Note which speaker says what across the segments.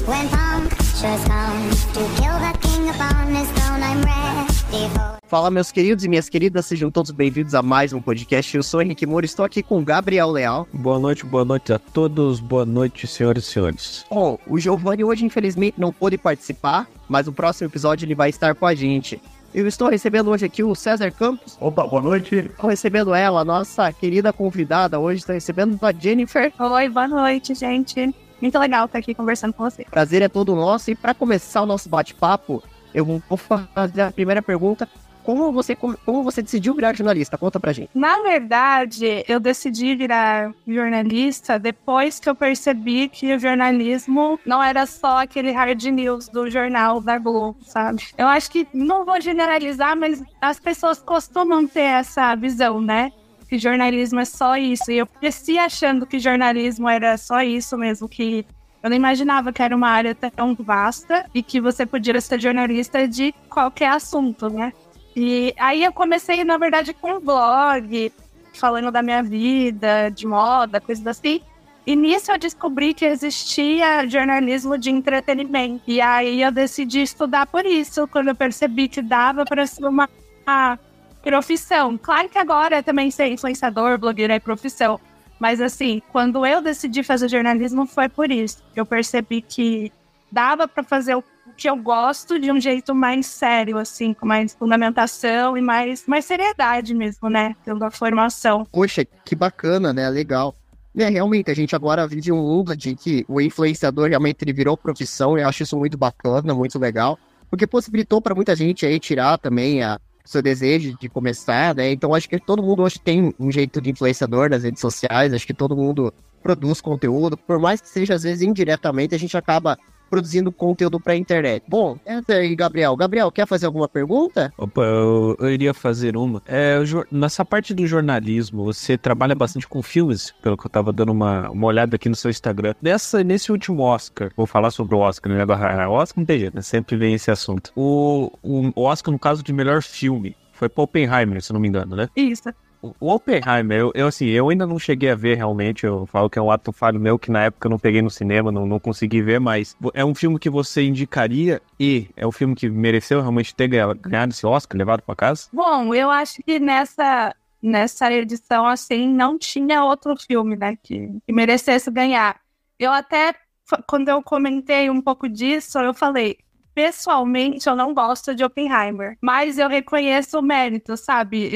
Speaker 1: When punctures come to kill the king upon his throne, I'm ready for...
Speaker 2: Fala, meus queridos e minhas queridas, sejam todos bem-vindos a mais um podcast. Eu sou o Henrique Moura, estou aqui com o Gabriel Leal.
Speaker 3: Boa noite a todos, boa noite, senhoras e senhores.
Speaker 2: Bom, o Giovanni hoje infelizmente não pôde participar, mas no próximo episódio ele vai estar com a gente. Eu estou recebendo hoje aqui o César Campos.
Speaker 4: Opa, boa noite.
Speaker 2: Estou recebendo ela, nossa querida convidada hoje, estou recebendo a Jennifer.
Speaker 5: Oi, boa noite, gente. Muito legal estar aqui conversando com você.
Speaker 2: Prazer é todo nosso. E para começar o nosso bate-papo, eu vou fazer a primeira pergunta. Como você decidiu virar jornalista? Conta pra gente.
Speaker 5: Na verdade, eu decidi virar jornalista depois que eu percebi que o jornalismo não era só aquele hard news do jornal da Globo, sabe? Eu acho que, não vou generalizar, mas as pessoas costumam ter essa visão, né? Que jornalismo é só isso. E eu cresci achando que jornalismo era só isso mesmo, que eu não imaginava que era uma área tão vasta e que você podia ser jornalista de qualquer assunto, né? E aí eu comecei, na verdade, com um blog, falando da minha vida, de moda, coisas assim. E nisso eu descobri que existia jornalismo de entretenimento. E aí eu decidi estudar por isso, quando eu percebi que dava para ser uma profissão. Claro que agora também ser influenciador, blogueiro é profissão. Mas assim, quando eu decidi fazer jornalismo foi por isso. Eu percebi que dava para fazer o que eu gosto de um jeito mais sério, assim, com mais fundamentação e mais seriedade mesmo, né? Pela formação.
Speaker 2: Poxa, que bacana, né? Legal. Realmente, a gente agora vive um mundo de que o influenciador realmente ele virou profissão. Eu acho isso muito bacana, muito legal. Porque possibilitou para muita gente aí tirar também o seu desejo de começar, né? Então, acho que todo mundo hoje tem um jeito de influenciador nas redes sociais. Acho que todo mundo produz conteúdo. Por mais que seja, às vezes, indiretamente, a gente acaba produzindo conteúdo pra internet. Bom, essa aí, Gabriel. Gabriel, quer fazer alguma pergunta?
Speaker 3: Opa, eu iria fazer uma. Nessa parte do jornalismo, você trabalha bastante com filmes, pelo que eu tava dando uma olhada aqui no seu Instagram. Nesse último Oscar, vou falar sobre o Oscar, né? Agora, Oscar não tem jeito, né? Sempre vem esse assunto. O Oscar, no caso de melhor filme, foi para Oppenheimer, se não me engano, né?
Speaker 5: Isso.
Speaker 3: O Oppenheimer, eu ainda não cheguei a ver realmente, eu falo que é um ato falho meu, que na época eu não peguei no cinema, não consegui ver, mas é um filme que você indicaria e é um filme que mereceu realmente ter ganhado esse Oscar, levado pra casa?
Speaker 5: Bom, eu acho que nessa edição, assim, não tinha outro filme, né, que merecesse ganhar. Eu até, quando eu comentei um pouco disso, eu falei, pessoalmente, eu não gosto de Oppenheimer, mas eu reconheço o mérito, sabe?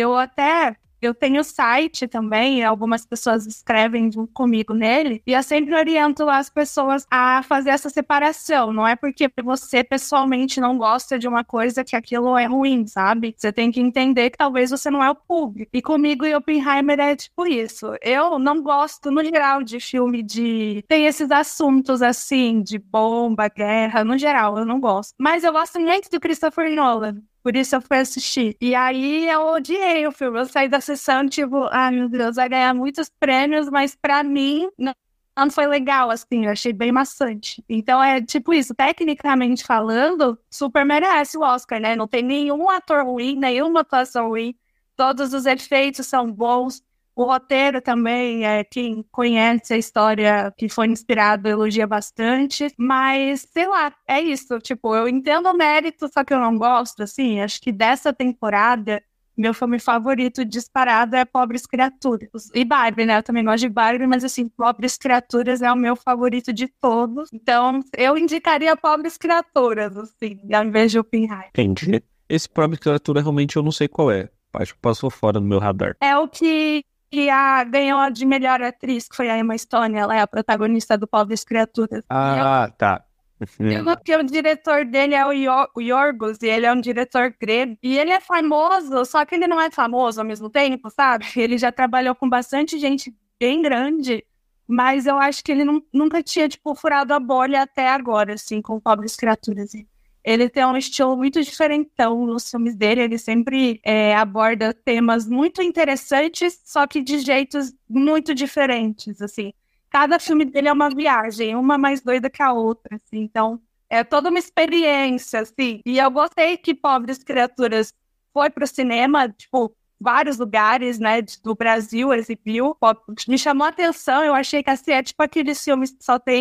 Speaker 5: Eu tenho site também, algumas pessoas escrevem junto comigo nele, e eu sempre oriento as pessoas a fazer essa separação. Não é porque você pessoalmente não gosta de uma coisa que aquilo é ruim, sabe? Você tem que entender que talvez você não é o público. E comigo e Oppenheimer é tipo isso. Eu não gosto, no geral, de filme tem esses assuntos assim, de bomba, guerra, no geral, eu não gosto. Mas eu gosto muito do Christopher Nolan. Por isso eu fui assistir. E aí eu odiei o filme. Eu saí da sessão, tipo, ai meu Deus, vai ganhar muitos prêmios, mas pra mim não foi legal, assim, eu achei bem maçante. Então é tipo isso, tecnicamente falando, super merece o Oscar, né? Não tem nenhum ator ruim, nenhuma atuação ruim, todos os efeitos são bons. O roteiro também, quem conhece a história que foi inspirado elogia bastante, mas sei lá, é isso, tipo, eu entendo o mérito, só que eu não gosto, assim, acho que dessa temporada, meu filme favorito disparado é Pobres Criaturas. E Barbie, né, eu também gosto de Barbie, mas assim, Pobres Criaturas é o meu favorito de todos, então eu indicaria Pobres Criaturas, assim, ao invés de Oppenheimer.
Speaker 3: Entendi. Esse Pobres Criaturas realmente eu não sei qual é, acho que passou fora do meu radar.
Speaker 5: É o que ganhou de melhor atriz, que foi a Emma Stone, ela é a protagonista do Pobres Criaturas.
Speaker 3: Tá.
Speaker 5: Porque o diretor dele é o Yorgos, e ele é um diretor grego, e ele é famoso, só que ele não é famoso ao mesmo tempo, sabe? Ele já trabalhou com bastante gente bem grande, mas eu acho que ele nunca tinha, tipo, furado a bolha até agora, assim, com Pobres Criaturas. Ele tem um estilo muito diferentão nos filmes dele, ele sempre aborda temas muito interessantes, só que de jeitos muito diferentes, assim. Cada filme dele é uma viagem, uma mais doida que a outra, assim. Então, é toda uma experiência, assim. E eu gostei que Pobres Criaturas foi pro cinema, tipo, vários lugares, né, do Brasil exibiu. Me chamou a atenção, eu achei que assim, é tipo aqueles filmes que só tem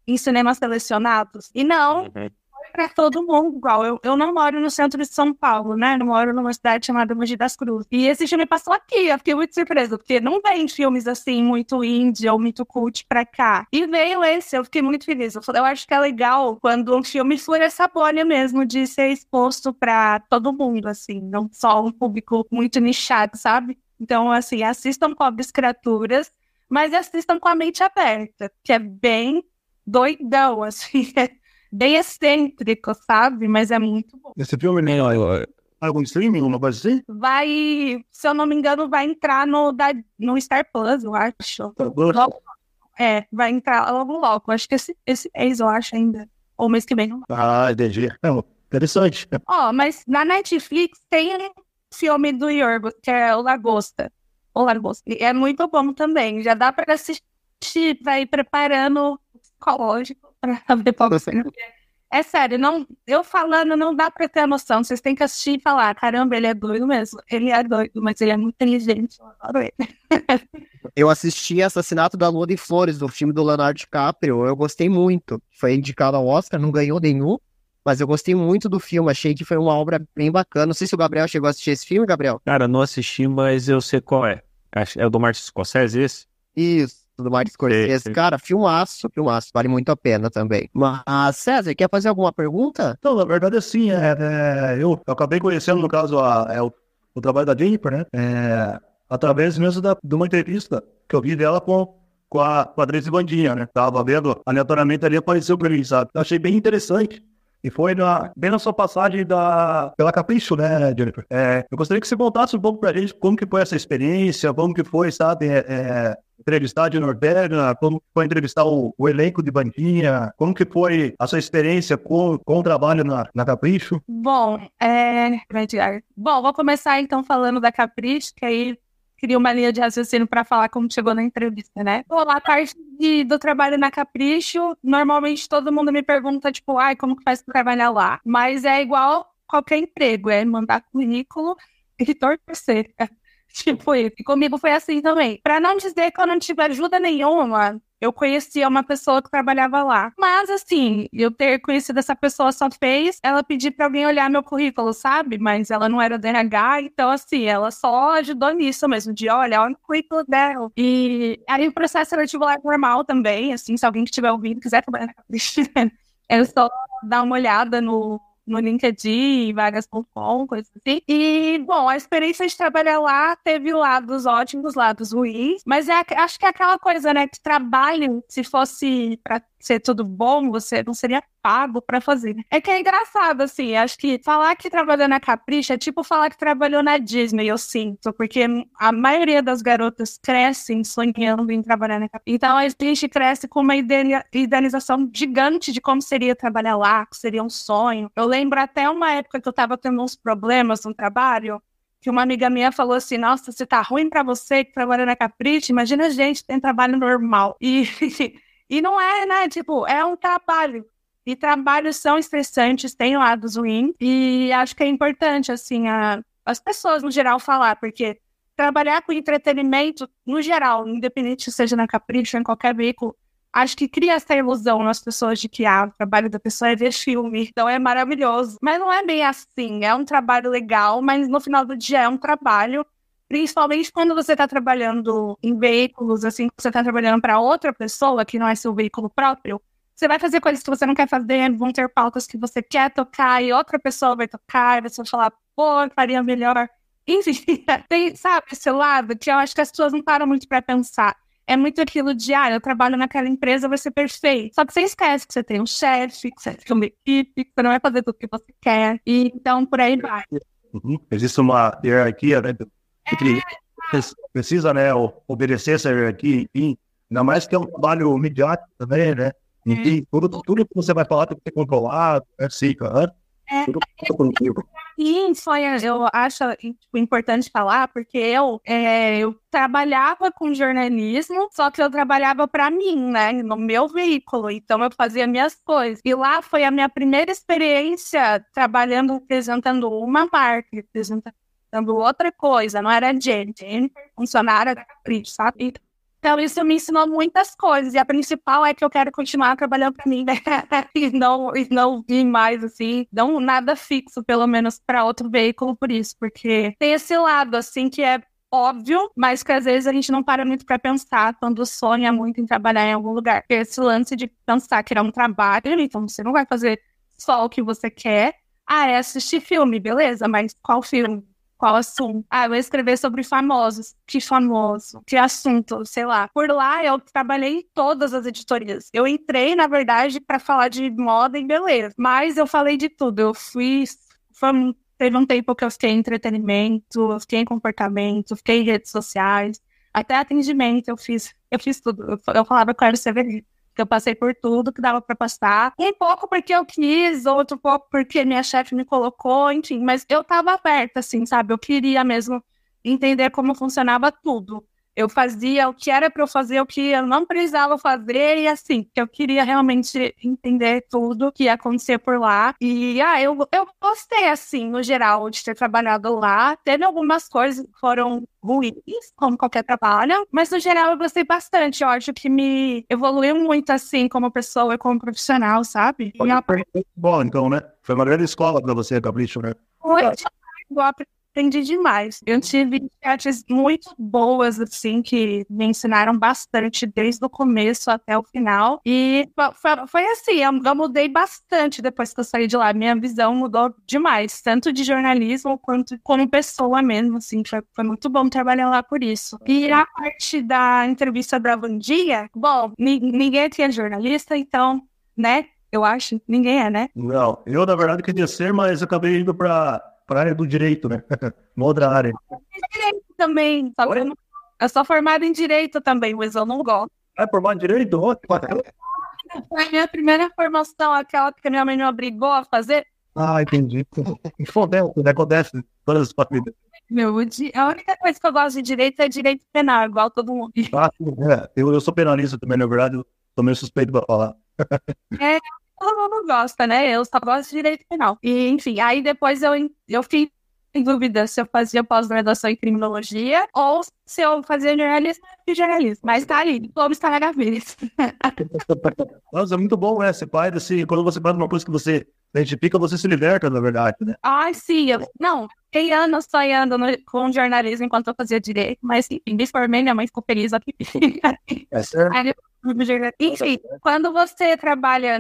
Speaker 5: em cinemas selecionados. E não, para todo mundo igual. Eu não moro no centro de São Paulo, né? Eu moro numa cidade chamada Mogi das Cruzes. E esse filme passou aqui, eu fiquei muito surpresa, porque não vem filmes assim, muito indie ou muito cult pra cá. E veio esse, eu fiquei muito feliz. Eu acho que é legal quando um filme for essa bolha mesmo, de ser exposto pra todo mundo, assim, não só um público muito nichado, sabe? Então, assim, assistam Pobres Criaturas, mas assistam com a mente aberta, que é bem doidão, assim, bem excêntrico, sabe? Mas é muito bom.
Speaker 4: Esse filme nem algum streaming, uma coisa assim?
Speaker 5: Vai, se eu não me engano, vai entrar no Star Plus, eu acho. Vai entrar logo. Acho que esse mês, eu acho ainda. Ou mês que vem. Não.
Speaker 4: Entendi. Interessante.
Speaker 5: Mas na Netflix tem um filme do Yorgos, que é o Lagosta. E é muito bom também. Já dá para assistir, pra ir preparando o psicológico pra depois. É sério, eu falando não dá pra ter a noção. Vocês têm que assistir e falar, caramba, ele é doido mesmo. Ele é doido, mas ele é muito inteligente. Eu adoro ele.
Speaker 2: Eu assisti Assassinato da Lua de Flores, do filme do Leonardo DiCaprio. Eu gostei muito. Foi indicado ao Oscar, não ganhou nenhum, mas eu gostei muito do filme. Achei que foi uma obra bem bacana. Não sei se o Gabriel chegou a assistir esse filme, Gabriel.
Speaker 3: Cara, não assisti, mas eu sei qual é. É o do Martin Scorsese, esse?
Speaker 2: Isso. Do Martin Scorsese. Cara, filmaço, vale muito a pena também. Mas, César, quer fazer alguma pergunta?
Speaker 4: Não, na verdade, assim, eu acabei conhecendo, no caso, o trabalho da Jennifer, né? Através mesmo de uma entrevista que eu vi dela com a Adriana Bandinha, né? Tava vendo, aleatoriamente ali apareceu pra mim, sabe? Eu achei bem interessante. E foi bem na sua passagem pela Capricho, né, Jennifer? Eu gostaria que você contasse um pouco pra gente como que foi essa experiência, como que foi, sabe, entrevistar de Norberna, como que foi entrevistar o elenco de Bandinha, como que foi a sua experiência com o trabalho na Capricho?
Speaker 5: Bom, vou começar então falando da Capricho, que aí queria uma linha de raciocínio para falar como chegou na entrevista, né? A parte do trabalho na Capricho, normalmente todo mundo me pergunta, tipo, como que faz para trabalhar lá? Mas é igual qualquer emprego, é mandar currículo e torcer. Tipo isso. E comigo foi assim também. Pra não dizer que eu não tive ajuda nenhuma, eu conhecia uma pessoa que trabalhava lá. Mas, assim, eu ter conhecido essa pessoa só fez ela pedir pra alguém olhar meu currículo, sabe? Mas ela não era do RH, então, assim, ela só ajudou nisso mesmo, de olha o currículo dela. E aí o processo seletivo lá é normal também, assim, se alguém que estiver ouvindo quiser trabalhar na Capricho, é só dar uma olhada no LinkedIn, vagas.com, coisa assim. E, bom, a experiência de trabalhar lá teve lados ótimos, lados ruins, mas acho que é aquela coisa, né, que trabalho, se fosse pra ser tudo bom, você não seria pago pra fazer. É que é engraçado, assim, acho que falar que trabalhou na Capricho é tipo falar que trabalhou na Disney, eu sinto, porque a maioria das garotas crescem sonhando em trabalhar na Capricho. Então a gente cresce com uma idealização gigante de como seria trabalhar lá, que seria um sonho. Eu lembro até uma época que eu tava tendo uns problemas no trabalho, que uma amiga minha falou assim, nossa, se tá ruim pra você que trabalha na Capricho, imagina a gente que tem trabalho normal. E não é, né? Tipo, é um trabalho. E trabalhos são estressantes, têm lados ruins. E acho que é importante, assim, as pessoas no geral falar, porque trabalhar com entretenimento, no geral, independente seja na Capricho ou em qualquer veículo, acho que cria essa ilusão nas pessoas de que o trabalho da pessoa é ver filme. Então é maravilhoso. Mas não é bem assim. É um trabalho legal, mas no final do dia é um trabalho. Principalmente quando você está trabalhando em veículos, assim, que você está trabalhando para outra pessoa, que não é seu veículo próprio, você vai fazer coisas que você não quer fazer, vão ter pautas que você quer tocar, e outra pessoa vai tocar, e você vai falar, pô, faria melhor. Enfim, tem, sabe, esse lado que eu acho que as pessoas não param muito para pensar. É muito aquilo de, eu trabalho naquela empresa, vai ser perfeito. Só que você esquece que você tem um chefe, que você tem uma equipe, que você não vai fazer tudo que você quer. E então, por aí vai.
Speaker 4: Existe uma hierarquia, né? Precisa, né, obedecer essa hierarquia, enfim, ainda mais que é um trabalho midiático também, né? Enfim, tudo que você vai falar tem que ser controlado, assim, cara. Tudo contigo.
Speaker 5: E isso eu acho importante falar, porque eu trabalhava com jornalismo, só que eu trabalhava para mim, né, no meu veículo, então eu fazia minhas coisas. E lá foi a minha primeira experiência trabalhando, representando uma marca, representando outra coisa, não era Jennifer, funcionária da Capricho, sabe? Então, isso me ensinou muitas coisas. E a principal é que eu quero continuar trabalhando para mim, né? E não ir mais, assim, não nada fixo, pelo menos, para outro veículo por isso. Porque tem esse lado, assim, que é óbvio, mas que às vezes a gente não para muito para pensar quando sonha muito em trabalhar em algum lugar. Esse lance de pensar que é um trabalho, então você não vai fazer só o que você quer. É assistir filme, beleza, mas qual filme? Qual assunto? Eu vou escrever sobre famosos. Que famoso? Que assunto? Sei lá. Por lá, eu trabalhei em todas as editorias. Eu entrei, na verdade, para falar de moda e beleza. Mas eu falei de tudo. Eu fui... Teve um tempo que eu fiquei em entretenimento, eu fiquei em comportamento, eu fiquei em redes sociais. Até atendimento eu fiz tudo. Eu falava que eu era CVD. Que eu passei por tudo que dava para passar. Um pouco porque eu quis, outro pouco porque minha chefe me colocou, enfim. Mas eu tava aberta, assim, sabe? Eu queria mesmo entender como funcionava tudo. Eu fazia o que era para eu fazer, o que eu não precisava fazer, e assim, que eu queria realmente entender tudo que ia acontecer por lá. E eu gostei, assim, no geral, de ter trabalhado lá. Teve algumas coisas que foram ruins, como qualquer trabalho, mas no geral eu gostei bastante. Eu acho que me evoluiu muito, assim, como pessoa e como profissional, sabe?
Speaker 4: Bom, então, né? Foi uma grande escola para você, Capricho, né?
Speaker 5: Foi demais, aprendi demais. Eu tive chats muito boas, assim, que me ensinaram bastante desde o começo até o final. E foi assim, eu mudei bastante depois que eu saí de lá. Minha visão mudou demais, tanto de jornalismo quanto como pessoa mesmo, assim. Foi muito bom trabalhar lá por isso. E a parte da entrevista da Vandinha, bom, ninguém aqui é jornalista, então, né? Eu acho, ninguém é, né?
Speaker 4: Não, eu na verdade queria ser, mas acabei indo para a área do direito, né? Uma outra área.
Speaker 5: Direito também, só que eu sou formada em direito também, mas eu não gosto.
Speaker 4: Formado em direito? Ótimo.
Speaker 5: Foi a minha primeira formação, aquela que a minha mãe me obrigou a fazer.
Speaker 4: Entendi. Acontece todas as famílias.
Speaker 5: A única coisa que eu gosto de direito é direito penal, igual todo mundo.
Speaker 4: Eu sou penalista também, na verdade, eu tô meio suspeito para falar.
Speaker 5: Todo mundo gosta, né? Eu só gosto de direito penal. E, enfim, aí depois eu fiquei em dúvida se eu fazia pós-graduação em criminologia ou se eu fazia jornalismo e jornalismo. Mas tá ali, como está na gaveta.
Speaker 4: Nossa, é muito bom, né? Você faz assim, quando você faz uma coisa que você identifica, você se liberta, na verdade, né?
Speaker 5: Sim. Fiquei anos sonhando com jornalismo enquanto eu fazia direito, mas enfim, me formei, minha mãe ficou feliz aqui.
Speaker 4: Certo.
Speaker 5: Enfim, quando você trabalha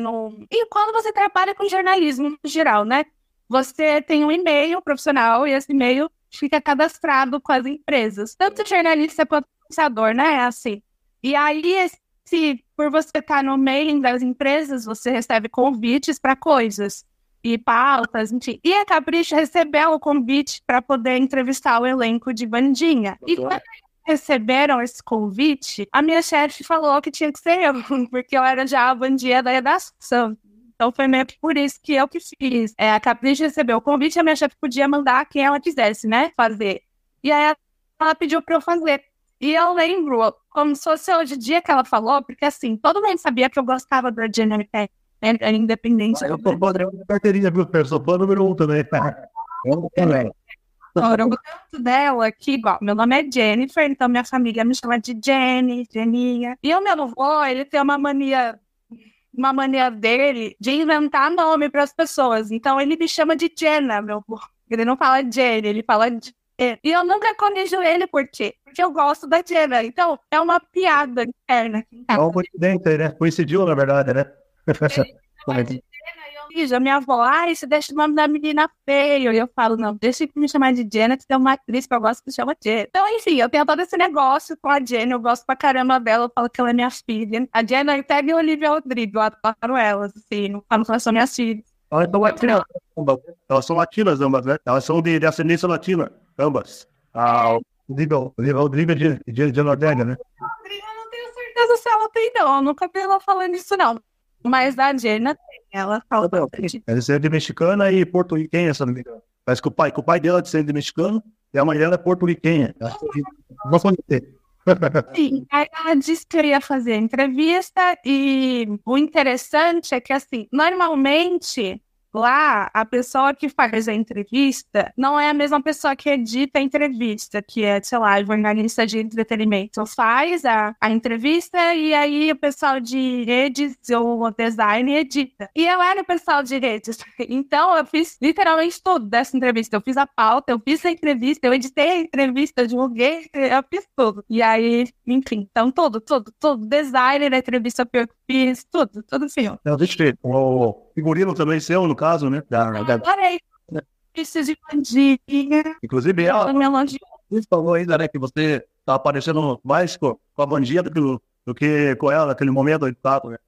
Speaker 5: com jornalismo no geral, né? Você tem um e-mail profissional e esse e-mail fica cadastrado com as empresas. Tanto jornalista quanto pensador, né? É assim. E aí, por você estar no meio das empresas, você recebe convites para coisas e pautas, enfim. E a Capricho recebeu o convite para poder entrevistar o elenco de Vandinha. E quando receberam esse convite, a minha chefe falou que tinha que ser eu, porque eu era já a Vandinha da redação. Então foi meio que por isso que eu que fiz. A Capricho recebeu o convite, a minha chefe podia mandar quem ela quisesse, né, fazer. E aí ela pediu para eu fazer. E eu lembro, como se fosse hoje em dia que ela falou, porque assim, todo mundo sabia que eu gostava da Jennifer Pérez, né, era independente.
Speaker 4: Eu tô padrão da carteirinha, viu? Eu sou fã número 1 também. Eu também.
Speaker 5: Eu gosto dela, que igual, meu nome é Jennifer, então minha família me chama de Jenny, Jeninha. E o meu avô, ele tem uma mania dele de inventar nome para as pessoas. Então ele me chama de Jenna, meu avô. Ele não fala Jenny, ele fala Jenny. E eu nunca corrijo ele, por quê? Porque eu gosto da Jenna. Então é uma piada interna.
Speaker 4: É uma coincidência, né? Coincidiu, na verdade, né?
Speaker 5: A minha avó, você deixa o nome da menina feio. E eu falo, não, deixa me chamar de Jenna, que tem uma atriz que eu gosto que se chama Jenna. Então, enfim, eu tenho todo esse negócio com a Jenna, eu gosto pra caramba dela, eu falo que ela é minha filha. A Jenna e a Olivia Rodrigo, eu adoro elas, assim, não falo que elas são minhas filhas.
Speaker 4: Elas são latinas ambas, né? Elas são de ascendência latina, ambas. Olivia Rodrigo de Nordélia, né?
Speaker 5: Eu não tenho certeza se ela tem, não. Eu nunca vi ela falando isso, não. Mas a Jenna tem, ela fala bastante.
Speaker 4: Ela é de mexicana e porto-riquenha, se não me engano. Parece que o pai dela é de mexicano e a mãe dela é porto-riquenha. Não pode ter.
Speaker 5: Sim, aí ela disse que eu ia fazer a entrevista e o interessante é que, assim, normalmente lá, a pessoa que faz a entrevista não é a mesma pessoa que edita a entrevista, que é, sei lá, jornalista de entretenimento. Faz a entrevista e aí o pessoal de redes ou design edita. E eu era o pessoal de redes. Então, eu fiz literalmente tudo dessa entrevista. Eu fiz a pauta, eu fiz a entrevista, eu editei a entrevista, divulguei, eu fiz tudo. E aí, enfim, então tudo. Design da entrevista eu fiz, tudo filme.
Speaker 4: Deixa eu ver. O figurino também seu, no caso, né?
Speaker 5: Adorei. Preciso de bandinha.
Speaker 4: Inclusive, ela falou ainda, né, que você tá aparecendo mais com a bandinha do que com ela naquele momento do papo, né?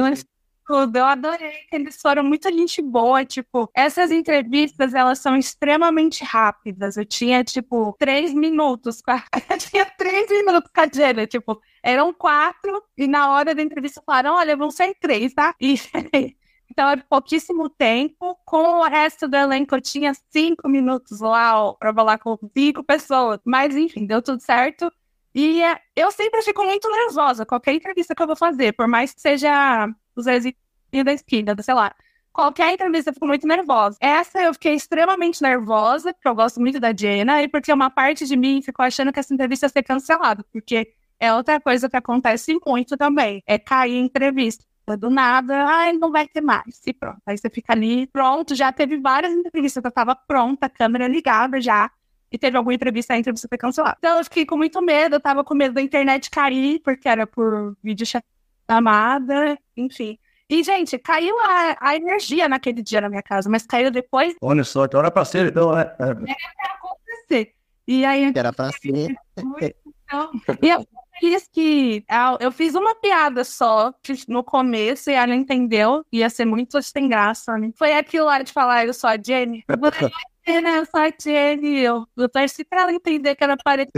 Speaker 5: Eu adorei, eles foram muita gente boa, tipo, essas entrevistas, elas são extremamente rápidas, eu tinha, tipo, 3 minutos, eu tinha 3 minutos com a Jenna, tipo, eram 4, e na hora da entrevista falaram, olha, vão ser 3, tá? E então, era pouquíssimo tempo, com o resto do elenco, eu tinha 5 minutos lá, ó, pra falar com 5 pessoas, mas enfim, deu tudo certo. E eu sempre fico muito nervosa, qualquer entrevista que eu vou fazer, por mais que seja os Zezinho da esquina, sei lá. Qualquer entrevista eu fico muito nervosa. Essa eu fiquei extremamente nervosa, porque eu gosto muito da Jenna, e porque uma parte de mim ficou achando que essa entrevista ia ser cancelada, porque é outra coisa que acontece muito também, é cair em entrevista. Do nada, não vai ter mais, e pronto. Aí você fica ali, pronto, já teve várias entrevistas que eu tava pronta, a câmera ligada já, e teve alguma entrevista, a entrevista foi cancelada. Então eu fiquei com muito medo, eu tava com medo da internet cair, porque era por videochamada, enfim. E, gente, caiu a energia naquele dia na minha casa, mas caiu depois.
Speaker 4: Olha só, que hora pra ser, então, né?
Speaker 5: Era pra acontecer. E aí...
Speaker 2: Era pra ser.
Speaker 5: E eu fiz que... Eu fiz uma piada só no começo e ela entendeu. Ia ser muito sem graça, né? Foi aquilo lá de falar, eu sou a Jenny. Eu sou a Jenny. Eu torci pra ela entender que era parecido.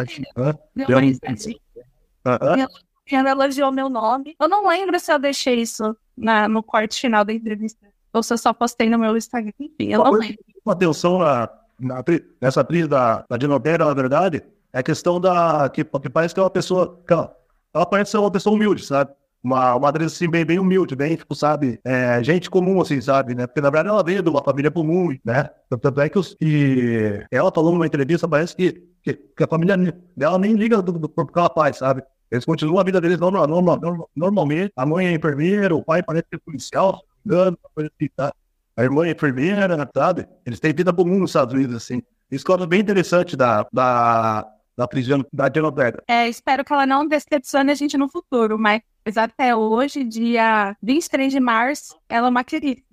Speaker 5: E ela elogiou meu nome. Eu não lembro se eu deixei isso no corte final da entrevista. Ou se eu só postei no meu Instagram. Enfim, eu não lembro.
Speaker 4: Uma atenção nessa atriz da Dinobera, na verdade, é a questão que parece que é uma pessoa... Ela parece ser uma pessoa humilde, sabe? Uma atriz assim, bem humilde, bem, tipo, sabe? Gente comum, assim, sabe? Né? Porque, na verdade, ela veio de uma família comum, né? Tanto é que ela falou numa entrevista, parece que a família dela nem liga do que ela faz, sabe? Eles continuam a vida deles normalmente. A mãe é enfermeira, o pai parece ser policial, coisa assim, tá? A irmã é enfermeira, sabe? Eles têm vida comum nos Estados Unidos, assim. Isso que eu acho bem interessante da prisão da Jenna Ortega.
Speaker 5: Espero que ela não decepcione a gente no futuro, mas até hoje, dia 23 de março, ela é uma querida.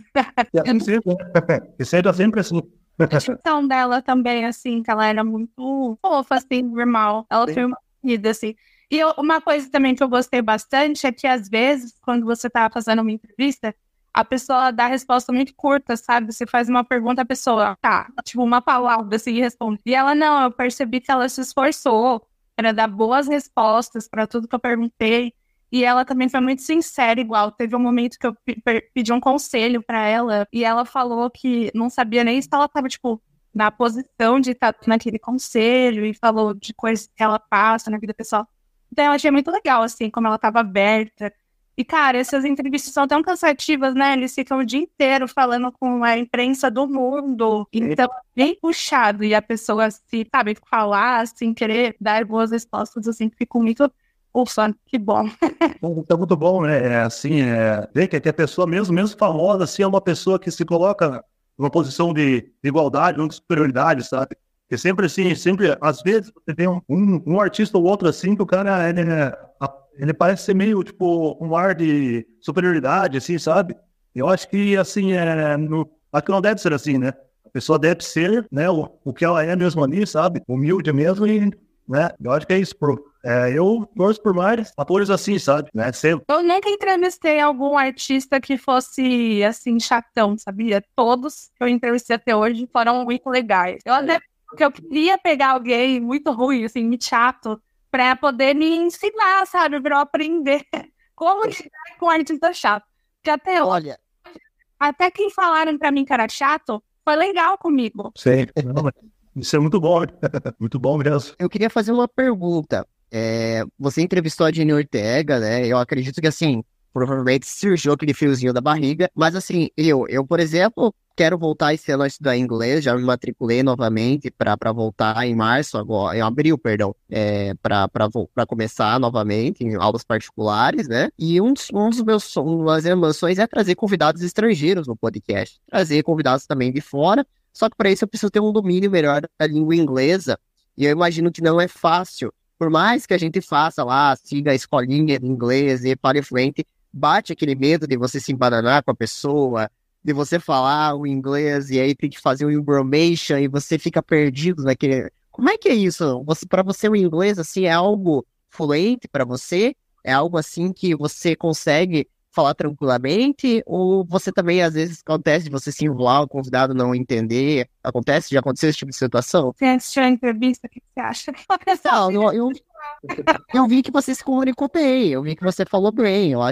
Speaker 4: E seja sempre assim.
Speaker 5: A questão dela também, assim, que ela era muito fofa, assim, normal. Ela foi uma querida, assim. E uma coisa também que eu gostei bastante é que, às vezes, quando você tá fazendo uma entrevista, a pessoa dá resposta muito curta, sabe? Você faz uma pergunta, a pessoa, tipo, uma palavra, assim, e responde. E ela não, eu percebi que ela se esforçou para dar boas respostas para tudo que eu perguntei. E ela também foi muito sincera, igual. Teve um momento que eu pedi um conselho para ela, e ela falou que não sabia nem se ela tava, tipo, na posição de estar naquele conselho, e falou de coisas que ela passa na vida pessoal. Então eu achei muito legal, assim, como ela tava aberta. E, cara, essas entrevistas são tão cansativas, né? Eles ficam o dia inteiro falando com a imprensa do mundo. Então, é bem puxado. E a pessoa, se sabe, falar, assim, querer dar boas respostas, assim, fico muito... Ufa, que bom.
Speaker 4: Tá muito bom, né? Ver que a pessoa, mesmo famosa, assim, é uma pessoa que se coloca numa posição de igualdade, de superioridade, sabe? E sempre assim, às vezes, você tem um artista ou outro assim, que o cara, ele parece ser meio, tipo, um ar de superioridade, assim, sabe? Eu acho que, assim, acho que não deve ser assim, né? A pessoa deve ser, né, o que ela é mesmo ali, sabe? Humilde mesmo e, né? Eu acho que é isso, eu torço por mais atores assim, sabe? Né?
Speaker 5: Eu nunca entrevistei algum artista que fosse, assim, chatão, sabia? Todos que eu entrevistei até hoje foram muito legais. Porque eu queria pegar alguém muito ruim, assim, muito chato, pra poder me ensinar, sabe? Pra eu aprender como lidar com um artista chato. Porque até quem falaram pra mim que era chato, foi legal comigo.
Speaker 4: Sim, isso é muito bom, muito bom mesmo.
Speaker 2: Eu queria fazer uma pergunta. Você entrevistou a Jenny Ortega, né? Eu acredito que, assim, provavelmente surgiu aquele friozinho da barriga. Mas assim, eu, por exemplo, quero voltar esse ano a estudar inglês, já me matriculei novamente para voltar em março, agora, em abril, perdão, para começar novamente em aulas particulares, né? E uma das meus sonhos é trazer convidados estrangeiros no podcast, trazer convidados também de fora, só que para isso eu preciso ter um domínio melhor da língua inglesa, e eu imagino que não é fácil, por mais que a gente faça lá, siga a escolinha de inglês e fale fluente, bate aquele medo de você se embananar com a pessoa, de você falar o inglês e aí tem que fazer o embromation e você fica perdido naquele... Como é que é isso? Para você o inglês, assim, é algo fluente para você? É algo, assim, que você consegue falar tranquilamente? Ou você também, às vezes, acontece de você se enrolar, o convidado não entender? Acontece? Já aconteceu esse tipo de situação?
Speaker 5: Você assistiu a entrevista, o que você acha?
Speaker 2: Não, eu vi que você se comunicou bem, eu vi que você falou bem, eu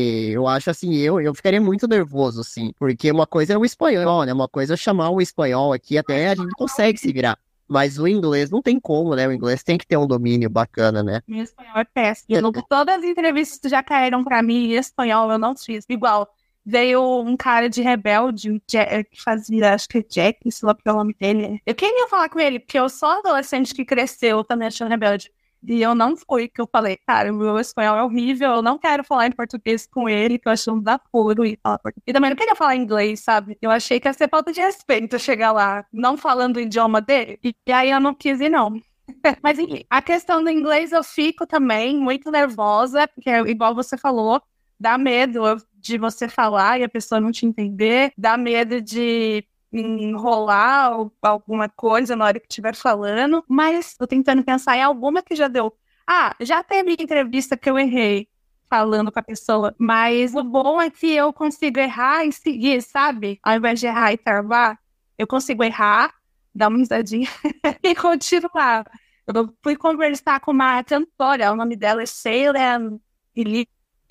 Speaker 2: acho assim, eu ficaria muito nervoso, assim, porque uma coisa é o espanhol, né, uma coisa é chamar o espanhol aqui, até a gente consegue se virar, mas o inglês não tem como, né, o inglês tem que ter um domínio bacana, né.
Speaker 5: Meu espanhol é péssimo. Todas as entrevistas que já caíram pra mim em espanhol, eu não fiz. Igual, veio um cara de Rebelde, que fazia, acho que é Jack, sei lá porque é o nome dele. Eu queria falar com ele, porque eu sou adolescente que cresceu também achando Rebelde. E eu não fui, que eu falei, cara, o meu espanhol é horrível, eu não quero falar em português com ele, que eu acho um desaforo e falar português. E também não queria falar inglês, sabe? Eu achei que ia ser falta de respeito chegar lá, não falando o idioma dele. E aí eu não quis ir, não. Mas enfim, a questão do inglês eu fico também muito nervosa, porque igual você falou, dá medo de você falar e a pessoa não te entender, dá medo de enrolar alguma coisa na hora que estiver falando, mas tô tentando pensar em alguma que já deu. Já teve entrevista que eu errei falando com a pessoa, mas o bom é que eu consigo errar e seguir, sabe? Ao invés de errar e travar, eu consigo errar, dar uma risadinha e continuar. Eu fui conversar com uma cantora, o nome dela é Salem e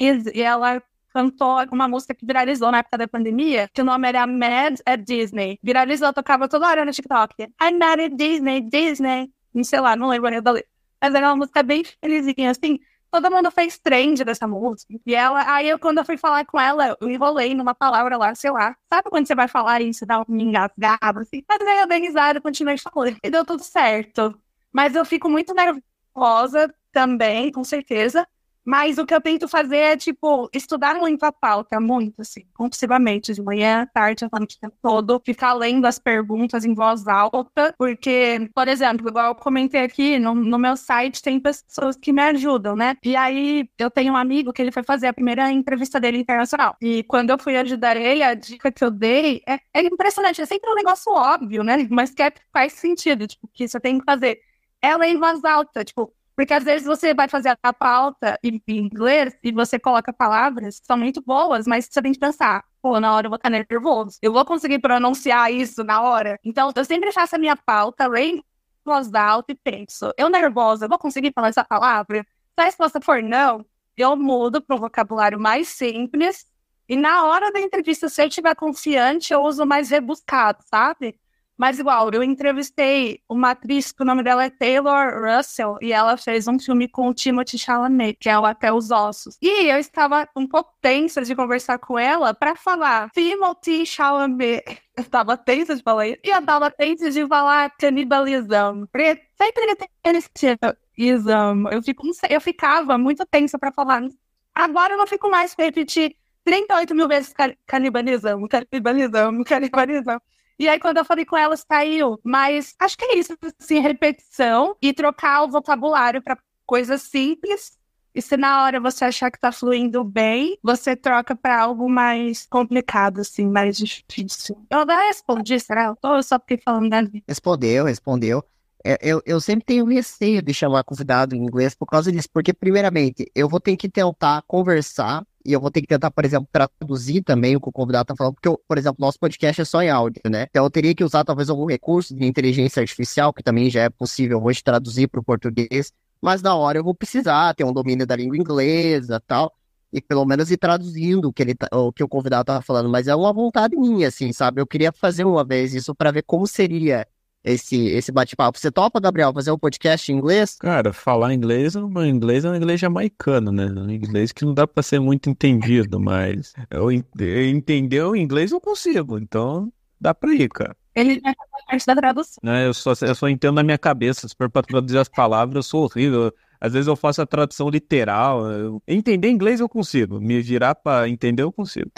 Speaker 5: ela cantou uma música que viralizou na época da pandemia, que o nome era Mad at Disney. Viralizou, tocava toda hora no TikTok. I'm mad at Disney, Disney. Não sei lá, não lembro da letra. Mas era uma música bem felizinha, assim. Todo mundo fez trend dessa música. E quando eu fui falar com ela, eu enrolei numa palavra lá, sei lá. Sabe quando você vai falar e você dá um engasgado, assim? Mas aí eu dei risada e continuei falando. E deu tudo certo. Mas eu fico muito nervosa também, com certeza. Mas o que eu tento fazer é, estudar muito a pauta, muito, assim, compulsivamente, de manhã, à tarde, à noite, o tempo todo, ficar lendo as perguntas em voz alta, porque, por exemplo, igual eu comentei aqui, no meu site tem pessoas que me ajudam, né? E aí, eu tenho um amigo que ele foi fazer a primeira entrevista dele internacional, e quando eu fui ajudar ele, a dica que eu dei é impressionante, é sempre um negócio óbvio, né? Mas que faz sentido, que você tem que fazer. Ela é em voz alta, porque às vezes você vai fazer a pauta em inglês e você coloca palavras que são muito boas, mas você tem que pensar, na hora eu vou estar nervoso. Eu vou conseguir pronunciar isso na hora? Então, eu sempre faço a minha pauta, leio em voz alta e penso, eu nervosa, eu vou conseguir falar essa palavra? Se a resposta for não, eu mudo para um vocabulário mais simples e na hora da entrevista, se eu estiver confiante, eu uso mais rebuscado, sabe? Mas igual, eu entrevistei uma atriz que o nome dela é Taylor Russell e ela fez um filme com o Timothée Chalamet, que é o Até os Ossos. E eu estava um pouco tensa de conversar com ela para falar Timothée Chalamet. Eu estava tensa de falar isso. E eu estava tensa de falar canibalism. Porque sempre tem esse eu ficava muito tensa para falar. Agora eu não fico mais para repetir 38 mil vezes canibalism. E aí, quando eu falei com ela, saiu. Mas acho que é isso, assim, repetição e trocar o vocabulário para coisas simples. E se na hora você achar que tá fluindo bem, você troca para algo mais complicado, assim, mais difícil. Eu não respondi, será? Eu só fiquei falando da vida.
Speaker 2: Respondeu. Eu sempre tenho receio de chamar convidado em inglês por causa disso, porque, primeiramente, eu vou ter que tentar conversar e eu vou ter que tentar, por exemplo, traduzir também o que o convidado está falando, porque, por exemplo, nosso podcast é só em áudio, né? Então eu teria que usar talvez algum recurso de inteligência artificial, que também já é possível hoje traduzir para o português, mas na hora eu vou precisar ter um domínio da língua inglesa e tal, e pelo menos ir traduzindo o que o convidado estava falando, mas é uma vontade minha, assim, sabe? Eu queria fazer uma vez isso para ver como seria esse bate-papo. Você topa, Gabriel, fazer um podcast em inglês?
Speaker 3: Cara, falar inglês, o meu inglês é um inglês jamaicano, né? Um inglês que não dá pra ser muito entendido, mas entender o inglês eu consigo, então dá pra ir, cara.
Speaker 5: Ele vai fazer parte da tradução.
Speaker 3: Né, eu só entendo na minha cabeça, se for pra traduzir as palavras, eu sou horrível. Às vezes eu faço a tradução literal. Entender inglês eu consigo, me virar pra entender eu consigo.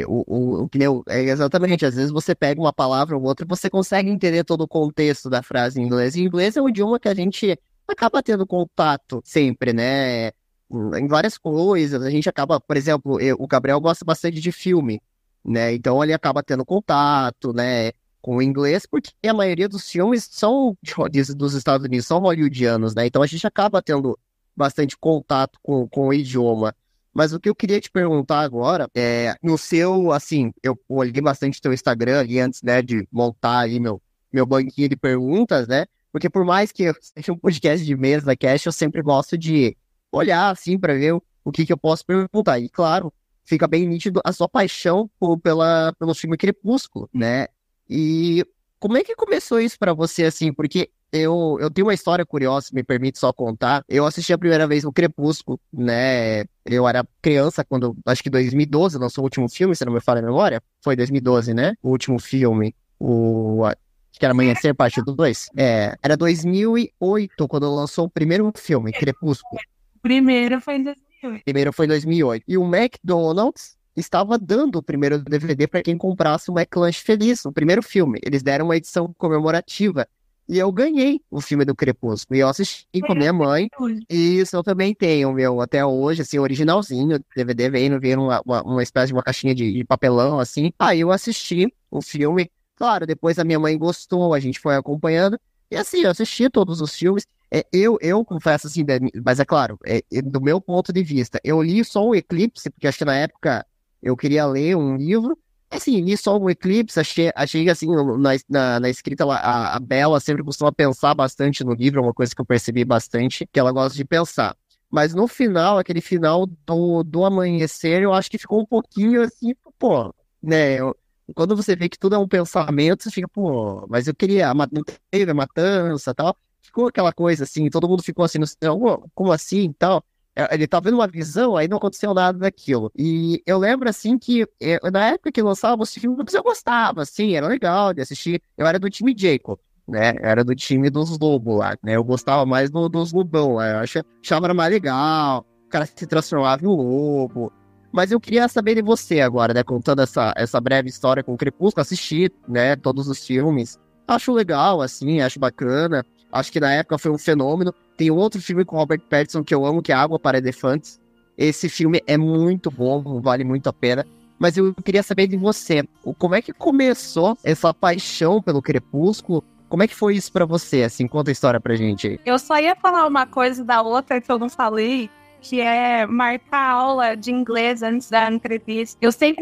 Speaker 2: Exatamente. Às vezes você pega uma palavra ou outra e você consegue entender todo o contexto da frase em inglês. E inglês é um idioma que a gente acaba tendo contato sempre, né? Em várias coisas. A gente acaba, por exemplo, o Gabriel gosta bastante de filme, né? Então ele acaba tendo contato, né, com o inglês, porque a maioria dos filmes são dos Estados Unidos, são hollywoodianos, né? Então a gente acaba tendo bastante contato com o idioma. Mas o que eu queria te perguntar agora é, no seu, assim, eu olhei bastante teu Instagram ali antes, né, de montar aí meu banquinho de perguntas, né? Porque por mais que seja um podcast de mesa, cast, eu sempre gosto de olhar, assim, para ver o que eu posso perguntar. E, claro, fica bem nítido a sua paixão pelo filme Crepúsculo, né? E como é que começou isso pra você, assim? Porque eu tenho uma história curiosa, se me permite só contar. Eu assisti a primeira vez o Crepúsculo, né? Eu era criança quando, acho que 2012, lançou o último filme, se não me falha a memória. Foi 2012, né? O último filme. Acho que era Amanhecer, parte 2. Era 2008, quando lançou o primeiro filme, Crepúsculo.
Speaker 5: O primeiro foi em 2008.
Speaker 2: Primeiro foi em 2008. E o McDonald's estava dando o primeiro DVD para quem comprasse o McLanche Feliz, o primeiro filme. Eles deram uma edição comemorativa. E eu ganhei o filme do Crepúsculo. E eu assisti com a minha mãe. E isso eu também tenho, meu, até hoje, assim, originalzinho. O DVD veio uma espécie de uma caixinha de papelão, assim. Aí eu assisti o filme. Claro, depois a minha mãe gostou, a gente foi acompanhando. E assim, eu assisti todos os filmes. Eu confesso, assim, mas é claro, do meu ponto de vista, eu li só o Eclipse, porque acho que na época eu queria ler um livro, assim, li só o Eclipse, achei assim, na escrita, a Bella sempre costuma pensar bastante no livro, é uma coisa que eu percebi bastante, que ela gosta de pensar. Mas no final, aquele final do Amanhecer, eu acho que ficou um pouquinho assim, pô, né, quando você vê que tudo é um pensamento, você fica, pô, mas eu queria, não teve a matança e tal, ficou aquela coisa assim, todo mundo ficou assim, como assim e tal. Ele tá vendo uma visão, aí não aconteceu nada daquilo. E eu lembro, assim, que na época que lançava esse filme, eu gostava, assim, era legal de assistir. Eu era do time Jacob, né? Era do time dos lobos lá, né? Eu gostava mais dos lobão lá. Eu achava mais legal, o cara se transformava em um lobo. Mas eu queria saber de você agora, né? Contando essa breve história com o Crepúsculo, assisti, né? Todos os filmes. Acho legal, assim, acho bacana. Acho que na época foi um fenômeno. Tem outro filme com Robert Pattinson que eu amo, que é Água para Elefantes. Esse filme é muito bom, vale muito a pena. Mas eu queria saber de você, como é que começou essa paixão pelo Crepúsculo? Como é que foi isso pra você? Assim, conta a história pra gente aí.
Speaker 5: Eu só ia falar uma coisa da outra que eu não falei, que é marcar aula de inglês antes da entrevista.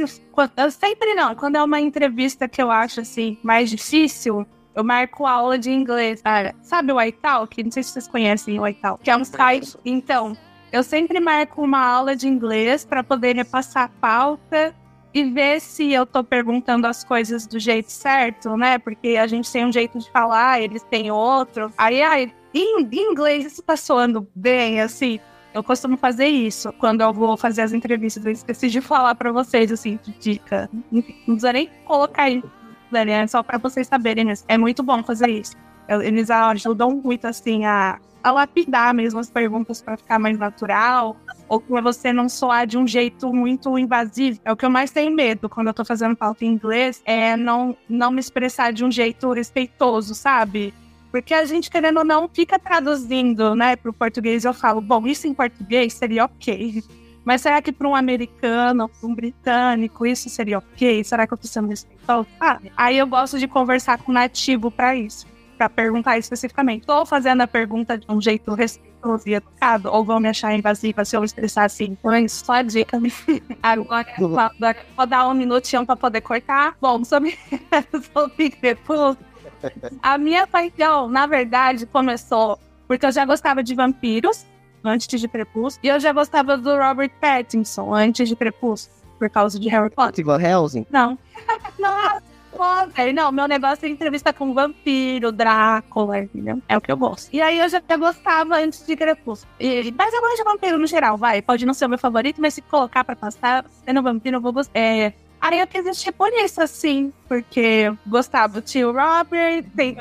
Speaker 5: Quando é uma entrevista que eu acho, assim, mais difícil, eu marco aula de inglês, cara. Sabe o iTalk? Não sei se vocês conhecem o iTalk, que é um site. Então, eu sempre marco uma aula de inglês para poder repassar a pauta e ver se eu tô perguntando as coisas do jeito certo, né? Porque a gente tem um jeito de falar, eles têm outro. Aí, em inglês, isso tá soando bem, assim. Eu costumo fazer isso quando eu vou fazer as entrevistas. Eu esqueci de falar pra vocês, assim, de dica. Enfim, não precisa nem colocar aí. É só pra vocês saberem mesmo. É muito bom fazer isso. Eles ajudam muito, assim, a lapidar mesmo as perguntas pra ficar mais natural, ou pra você não soar de um jeito muito invasivo. É o que eu mais tenho medo quando eu tô fazendo pauta em inglês, é não me expressar de um jeito respeitoso, sabe? Porque a gente, querendo ou não, fica traduzindo, né, pro português. Eu falo, bom, isso em português seria ok. Mas será que para um americano, para um britânico, isso seria ok? Será que eu tô sendo respeitoso? Aí eu gosto de conversar com o nativo para isso, para perguntar especificamente. Estou fazendo a pergunta de um jeito respeitoso e educado, ou vão me achar invasiva se eu expressar assim? Então é isso, só a dica. Agora vou dar um minutinho para poder cortar. Bom, sobre Crepúsculo, a minha paixão, na verdade, começou porque eu já gostava de vampiros antes de Crepúsculo, e eu já gostava do Robert Pattinson antes de Crepúsculo, por causa de Harry Potter.
Speaker 2: Van Helsing?
Speaker 5: Não. Nossa, Pô, velho, não, meu negócio é entrevista com vampiro, Drácula, entendeu? É o que eu gosto. E aí eu já gostava antes de Crepúsculo. Mas eu gosto de vampiro no geral, vai. Pode não ser o meu favorito, mas se colocar pra passar, sendo vampiro, eu vou gostar. Aí eu quis assistir por isso, assim, porque eu gostava do tio Robert,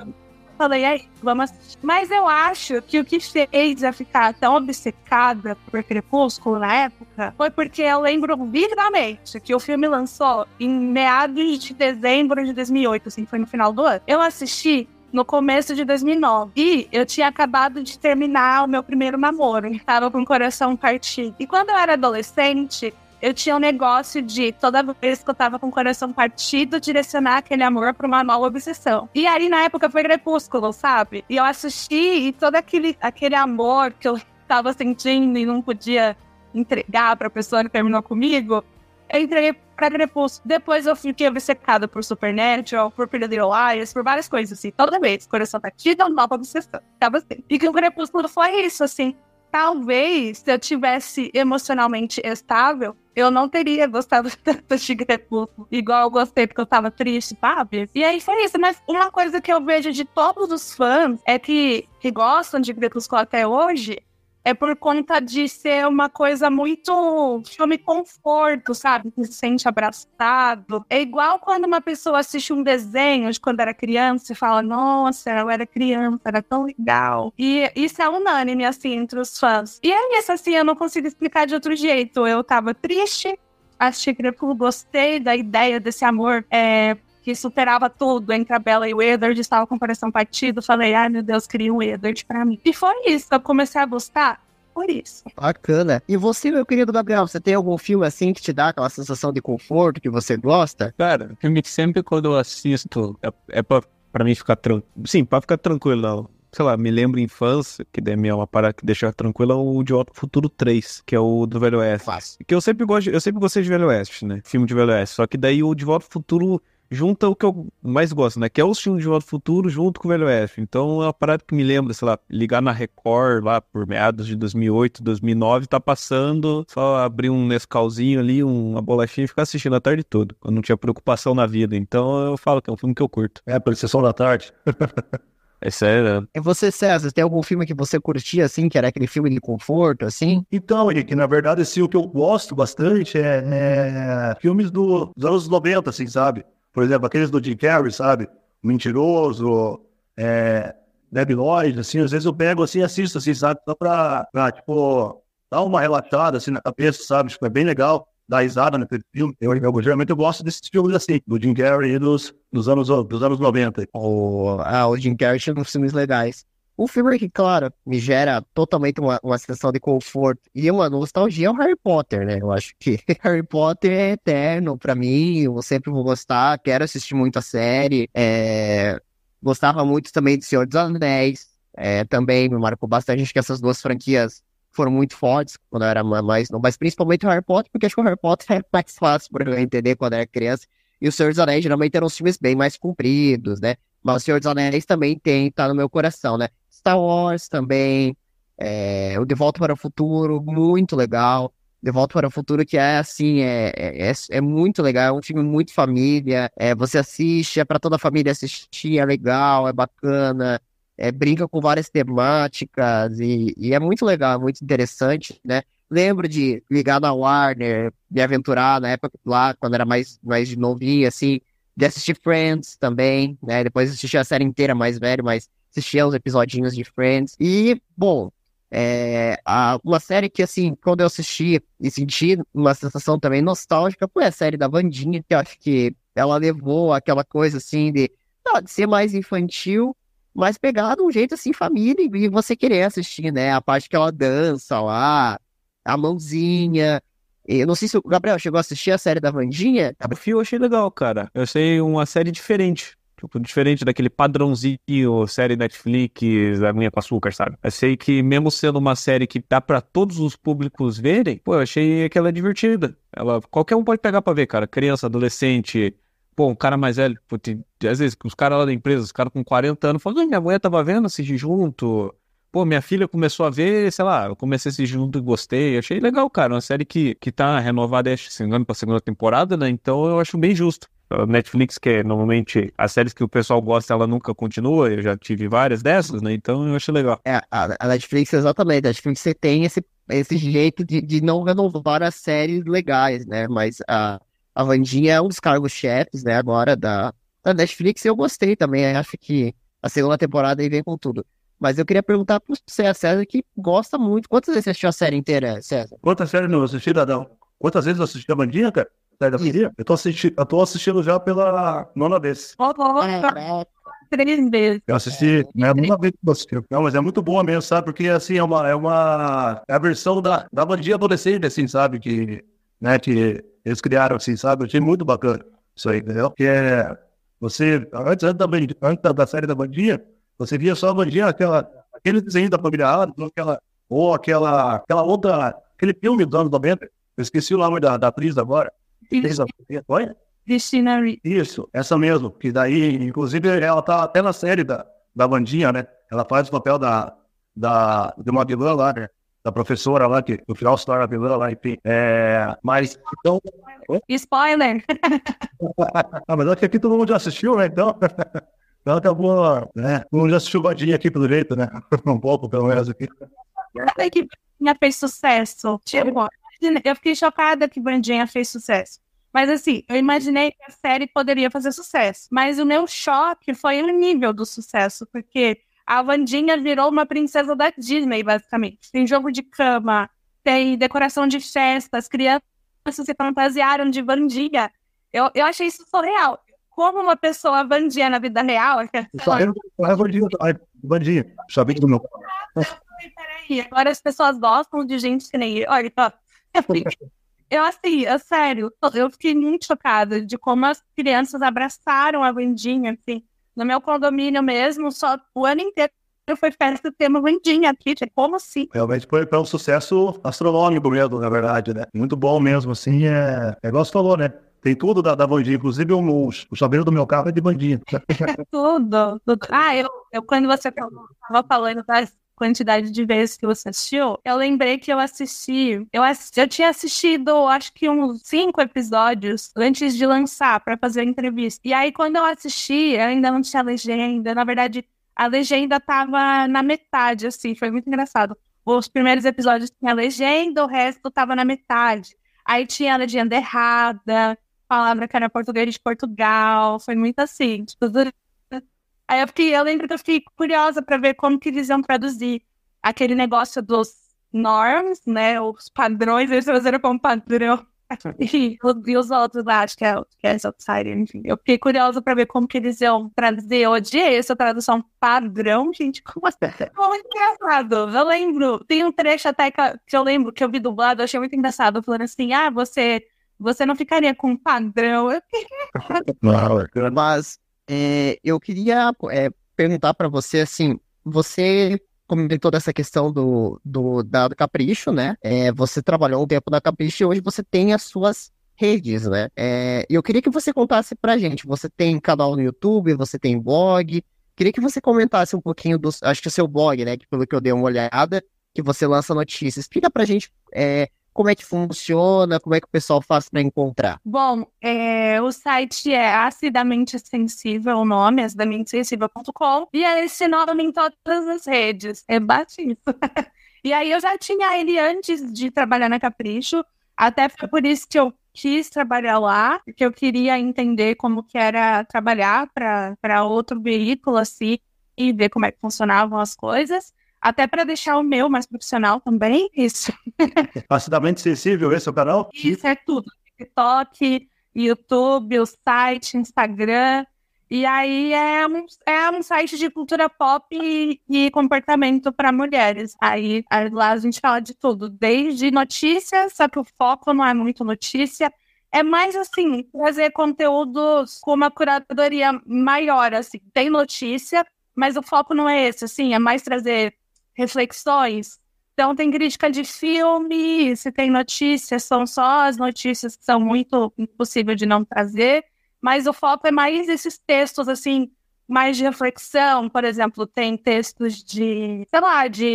Speaker 5: falei, aí, vamos assistir. Mas eu acho que o que fez eu ficar tão obcecada por Crepúsculo na época foi porque eu lembro vividamente que o filme lançou em meados de dezembro de 2008, assim, foi no final do ano. Eu assisti no começo de 2009. E eu tinha acabado de terminar o meu primeiro namoro. Tava com o coração partido. E quando eu era adolescente, eu tinha um negócio de, toda vez que eu tava com o coração partido, direcionar aquele amor pra uma nova obsessão. E aí, na época, foi Crepúsculo, sabe? E eu assisti, e todo aquele amor que eu tava sentindo e não podia entregar pra pessoa que terminou comigo, eu entreguei pra Crepúsculo. Depois eu fiquei obcecada por Supernatural, por Pretty Little Liars, por várias coisas, assim. Toda vez, coração partido, nova obsessão. Tava assim. E que o Crepúsculo foi isso, assim. Talvez, se eu tivesse emocionalmente estável, eu não teria gostado tanto de Crepúsculo, igual eu gostei porque eu tava triste, sabe? E aí foi isso, mas uma coisa que eu vejo de todos os fãs é que gostam de Crepúsculo até hoje, é por conta de ser uma coisa muito filme conforto, sabe? Que se sente abraçado. É igual quando uma pessoa assiste um desenho de quando era criança e fala, nossa, eu era criança, era tão legal. E isso é unânime, assim, entre os fãs. E é isso, assim, eu não consigo explicar de outro jeito. Eu tava triste, assisti Crepúsculo, gostei da ideia desse amor, que superava tudo entre a Bella e o Edward, estava com o coração partido, falei, ai meu Deus, queria um Edward pra mim. E foi isso, eu comecei a gostar por isso.
Speaker 2: Bacana. E você, meu querido Gabriel, você tem algum filme assim que te dá aquela sensação de conforto que você gosta?
Speaker 3: Cara, filme que sempre quando eu assisto é pra mim ficar tranquilo. Sim, pra ficar tranquilo, não. Sei lá, me lembro infância, que daí é uma parada que deixa tranquilo, é o De Volta ao Futuro 3, que é o do Velho Oeste.
Speaker 2: Fácil.
Speaker 3: Que eu sempre gostei de Velho Oeste, né? Filme de Velho Oeste. Só que daí o De Volta ao Futuro junta o que eu mais gosto, né? Que é os filmes de Volta ao Futuro junto com o Velho Oeste. Então é uma parada que me lembra, sei lá, ligar na Record lá por meados de 2008, 2009, tá passando, só abrir um Nescauzinho ali, uma bolachinha e ficar assistindo a tarde toda, quando não tinha preocupação na vida. Então eu falo que é um filme que eu curto.
Speaker 4: Pela sessão da tarde.
Speaker 3: É sério, né?
Speaker 2: E você, César, tem algum filme que você curtia, assim, que era aquele filme de conforto, assim?
Speaker 4: Então, Henrique, na verdade, assim, o que eu gosto bastante é filmes dos anos 90, assim, sabe? Por exemplo, aqueles do Jim Carrey, sabe? Mentiroso, Debi Lloyd, assim, às vezes eu pego, assim, assisto, assim, sabe? Só pra, tipo, dar uma relaxada, assim, na cabeça, sabe? Tipo, é bem legal dar risada naquele filme. Geralmente eu gosto desses filmes, assim, do Jim Carrey e dos anos 90.
Speaker 2: O Jim Carrey tinha uns filmes legais. Um filme que, claro, me gera totalmente uma sensação de conforto e uma nostalgia é o Harry Potter, né? Eu acho que Harry Potter é eterno pra mim, eu sempre vou gostar, quero assistir muito a série. Gostava muito também de Senhor dos Anéis, também me marcou bastante. Acho que essas duas franquias foram muito fortes quando eu era mais novo, mas principalmente o Harry Potter, porque acho que o Harry Potter é mais fácil pra eu entender quando eu era criança. E o Senhor dos Anéis geralmente eram os filmes bem mais compridos, né? Mas o Senhor dos Anéis também tá no meu coração, né? Star Wars também, o De Volta para o Futuro, muito legal. De Volta para o Futuro que é assim, é muito legal, é um filme muito família, você assiste, é para toda a família assistir, é legal, é bacana, brinca com várias temáticas e é muito legal, é muito interessante, né? Lembro de ligar na Warner, me aventurar na época lá, quando era mais de novinho, assim, de assistir Friends também, né? Depois assisti a série inteira mais velho, mas assistia os episodinhos de Friends. E, bom, uma série que, assim, quando eu assisti e senti uma sensação também nostálgica, foi a série da Wandinha, que eu acho que ela levou aquela coisa, assim, de ser mais infantil, mas pegar de um jeito, assim, família, e você querer assistir, né? A parte que ela dança lá, a mãozinha. Eu não sei se o Gabriel chegou a assistir a série da Wandinha.
Speaker 3: O filme eu achei legal, cara. Eu achei uma série diferente. Tipo, diferente daquele padrãozinho, série Netflix, Aguinha com Açúcar, sabe? Eu sei que mesmo sendo uma série que dá pra todos os públicos verem, pô, eu achei que ela é divertida. Qualquer um pode pegar pra ver, cara. Criança, adolescente, pô, um cara mais velho. Pô, às vezes, os caras lá da empresa, os caras com 40 anos, falam, minha mulher tava vendo, assistir junto. Pô, minha filha começou a ver, sei lá, eu comecei a assistir junto e gostei. Achei legal, cara. Uma série que tá renovada, se não me engano, pra segunda temporada, né? Então eu acho bem justo. A Netflix, que é normalmente as séries que o pessoal gosta, ela nunca continua. Eu já tive várias dessas, né? Então eu acho legal.
Speaker 2: A Netflix, exatamente. A Netflix você tem esse jeito de não renovar as séries legais, né? Mas a Wandinha é um dos cargos-chefes, né? Agora da Netflix. Eu gostei também. Acho que a segunda temporada aí vem com tudo. Mas eu queria perguntar pro César, que gosta muito. Quantas vezes você assistiu a série inteira, César?
Speaker 4: Quantas séries não assisti, Dadão? Quantas vezes eu assisti a Bandinha, cara? Série da Bandinha? Eu tô assistindo já pela 9ª vez.
Speaker 5: Ó, 3 vezes.
Speaker 4: Eu assisti, né? 9ª vez que eu assisti. Não, mas é muito boa mesmo, sabe? Porque, assim, é a versão da Bandinha adolescente, assim, sabe? Que eles criaram, assim, sabe? Eu achei muito bacana isso aí, entendeu? Que você, antes da série da Bandinha, você via só a Bandinha, aquele desenho da família Adams, aquela outra, aquele filme dos anos 90. Eu esqueci o nome da atriz agora. Oi?
Speaker 5: Christina Ricci.
Speaker 4: Isso, essa mesmo. Que daí, inclusive, ela tá até na série da Wandinha, né? Ela faz o papel de uma vilã lá, né? Da professora lá, que no final se torna vilã lá, enfim. Mas, então...
Speaker 5: Spoiler!
Speaker 4: Mas acho que aqui todo mundo já assistiu, né? Então... Então acabou, né? Todo mundo já assistiu Bandinha aqui, pelo jeito, né? Um pouco, pelo menos, aqui.
Speaker 5: Sabe que Bandinha fez sucesso? Tipo, eu fiquei chocada que Bandinha fez sucesso. Mas assim, eu imaginei que a série poderia fazer sucesso. Mas o meu choque foi o nível do sucesso, porque a Wandinha virou uma princesa da Disney, basicamente. Tem jogo de cama, tem decoração de festa, as crianças se fantasiaram de Wandinha. Eu achei isso surreal. Como uma pessoa Wandinha na vida real...
Speaker 4: Wandinha, sabia do meu...
Speaker 5: Peraí, agora as pessoas gostam de gente que nem... Olha, eu, assim, sério, eu fiquei muito chocada de como as crianças abraçaram a Wandinha, assim. No meu condomínio mesmo, só o ano inteiro foi festa do tema Wandinha aqui, como assim?
Speaker 4: Realmente foi um sucesso astronômico mesmo, na verdade, né? Muito bom mesmo, assim, é igual você falou, né? Tem tudo da Wandinha, inclusive o chaveiro do meu carro é de Wandinha.
Speaker 5: Tudo. Eu quando você estava falando das quantidade de vezes que você assistiu, eu lembrei que eu tinha assistido acho que uns 5 episódios antes de lançar para fazer a entrevista. E aí quando eu assisti, eu ainda não tinha legenda, na verdade a legenda tava na metade, assim, foi muito engraçado. Os primeiros episódios tinha legenda, o resto tava na metade. Aí tinha a legenda errada, palavra que era português de Portugal, foi muito assim, tipo, aí eu lembro que eu fiquei curiosa para ver como que eles iam traduzir aquele negócio dos norms, né, os padrões, eles traduziram como padrão, e os outros lá, acho que é outsider, enfim. Eu fiquei curiosa para ver como que eles iam traduzir. Eu odiei essa tradução padrão, gente, como assim? Muito engraçado, eu lembro, tem um trecho até que eu lembro que eu vi dublado, eu achei muito engraçado, falando assim, você não ficaria com padrão?
Speaker 2: Mas... eu queria perguntar para você, assim, você comentou dessa questão da Capricho, né? Você trabalhou um tempo na Capricho e hoje você tem as suas redes, né? E eu queria que você contasse pra gente, você tem canal no YouTube, você tem blog, queria que você comentasse um pouquinho acho que o seu blog, né? Que pelo que eu dei uma olhada, que você lança notícias. Explica pra gente como é que funciona, como é que o pessoal faz para encontrar.
Speaker 5: Bom, o site é Acidamente Sensível, o nome, acidamentesensível.com, e é esse nome em todas as redes. Bate isso. E aí eu já tinha ele antes de trabalhar na Capricho, até foi por isso que eu quis trabalhar lá, porque eu queria entender como que era trabalhar para outro veículo, assim, e ver como é que funcionavam as coisas. Até para deixar o meu mais profissional também, isso.
Speaker 4: Acidamente Sensível, esse é o canal?
Speaker 5: Isso é tudo. TikTok, YouTube, o site, Instagram. E aí é um site de cultura pop e comportamento para mulheres. Aí lá a gente fala de tudo, desde notícias, só que o foco não é muito notícia. É mais assim, trazer conteúdos com uma curadoria maior, assim. Tem notícia, mas o foco não é esse, assim, é mais trazer reflexões. Então tem crítica de filme, se tem notícias, são só as notícias que são muito impossível de não trazer, mas o foco é mais esses textos, assim, mais de reflexão. Por exemplo, tem textos de, sei lá, de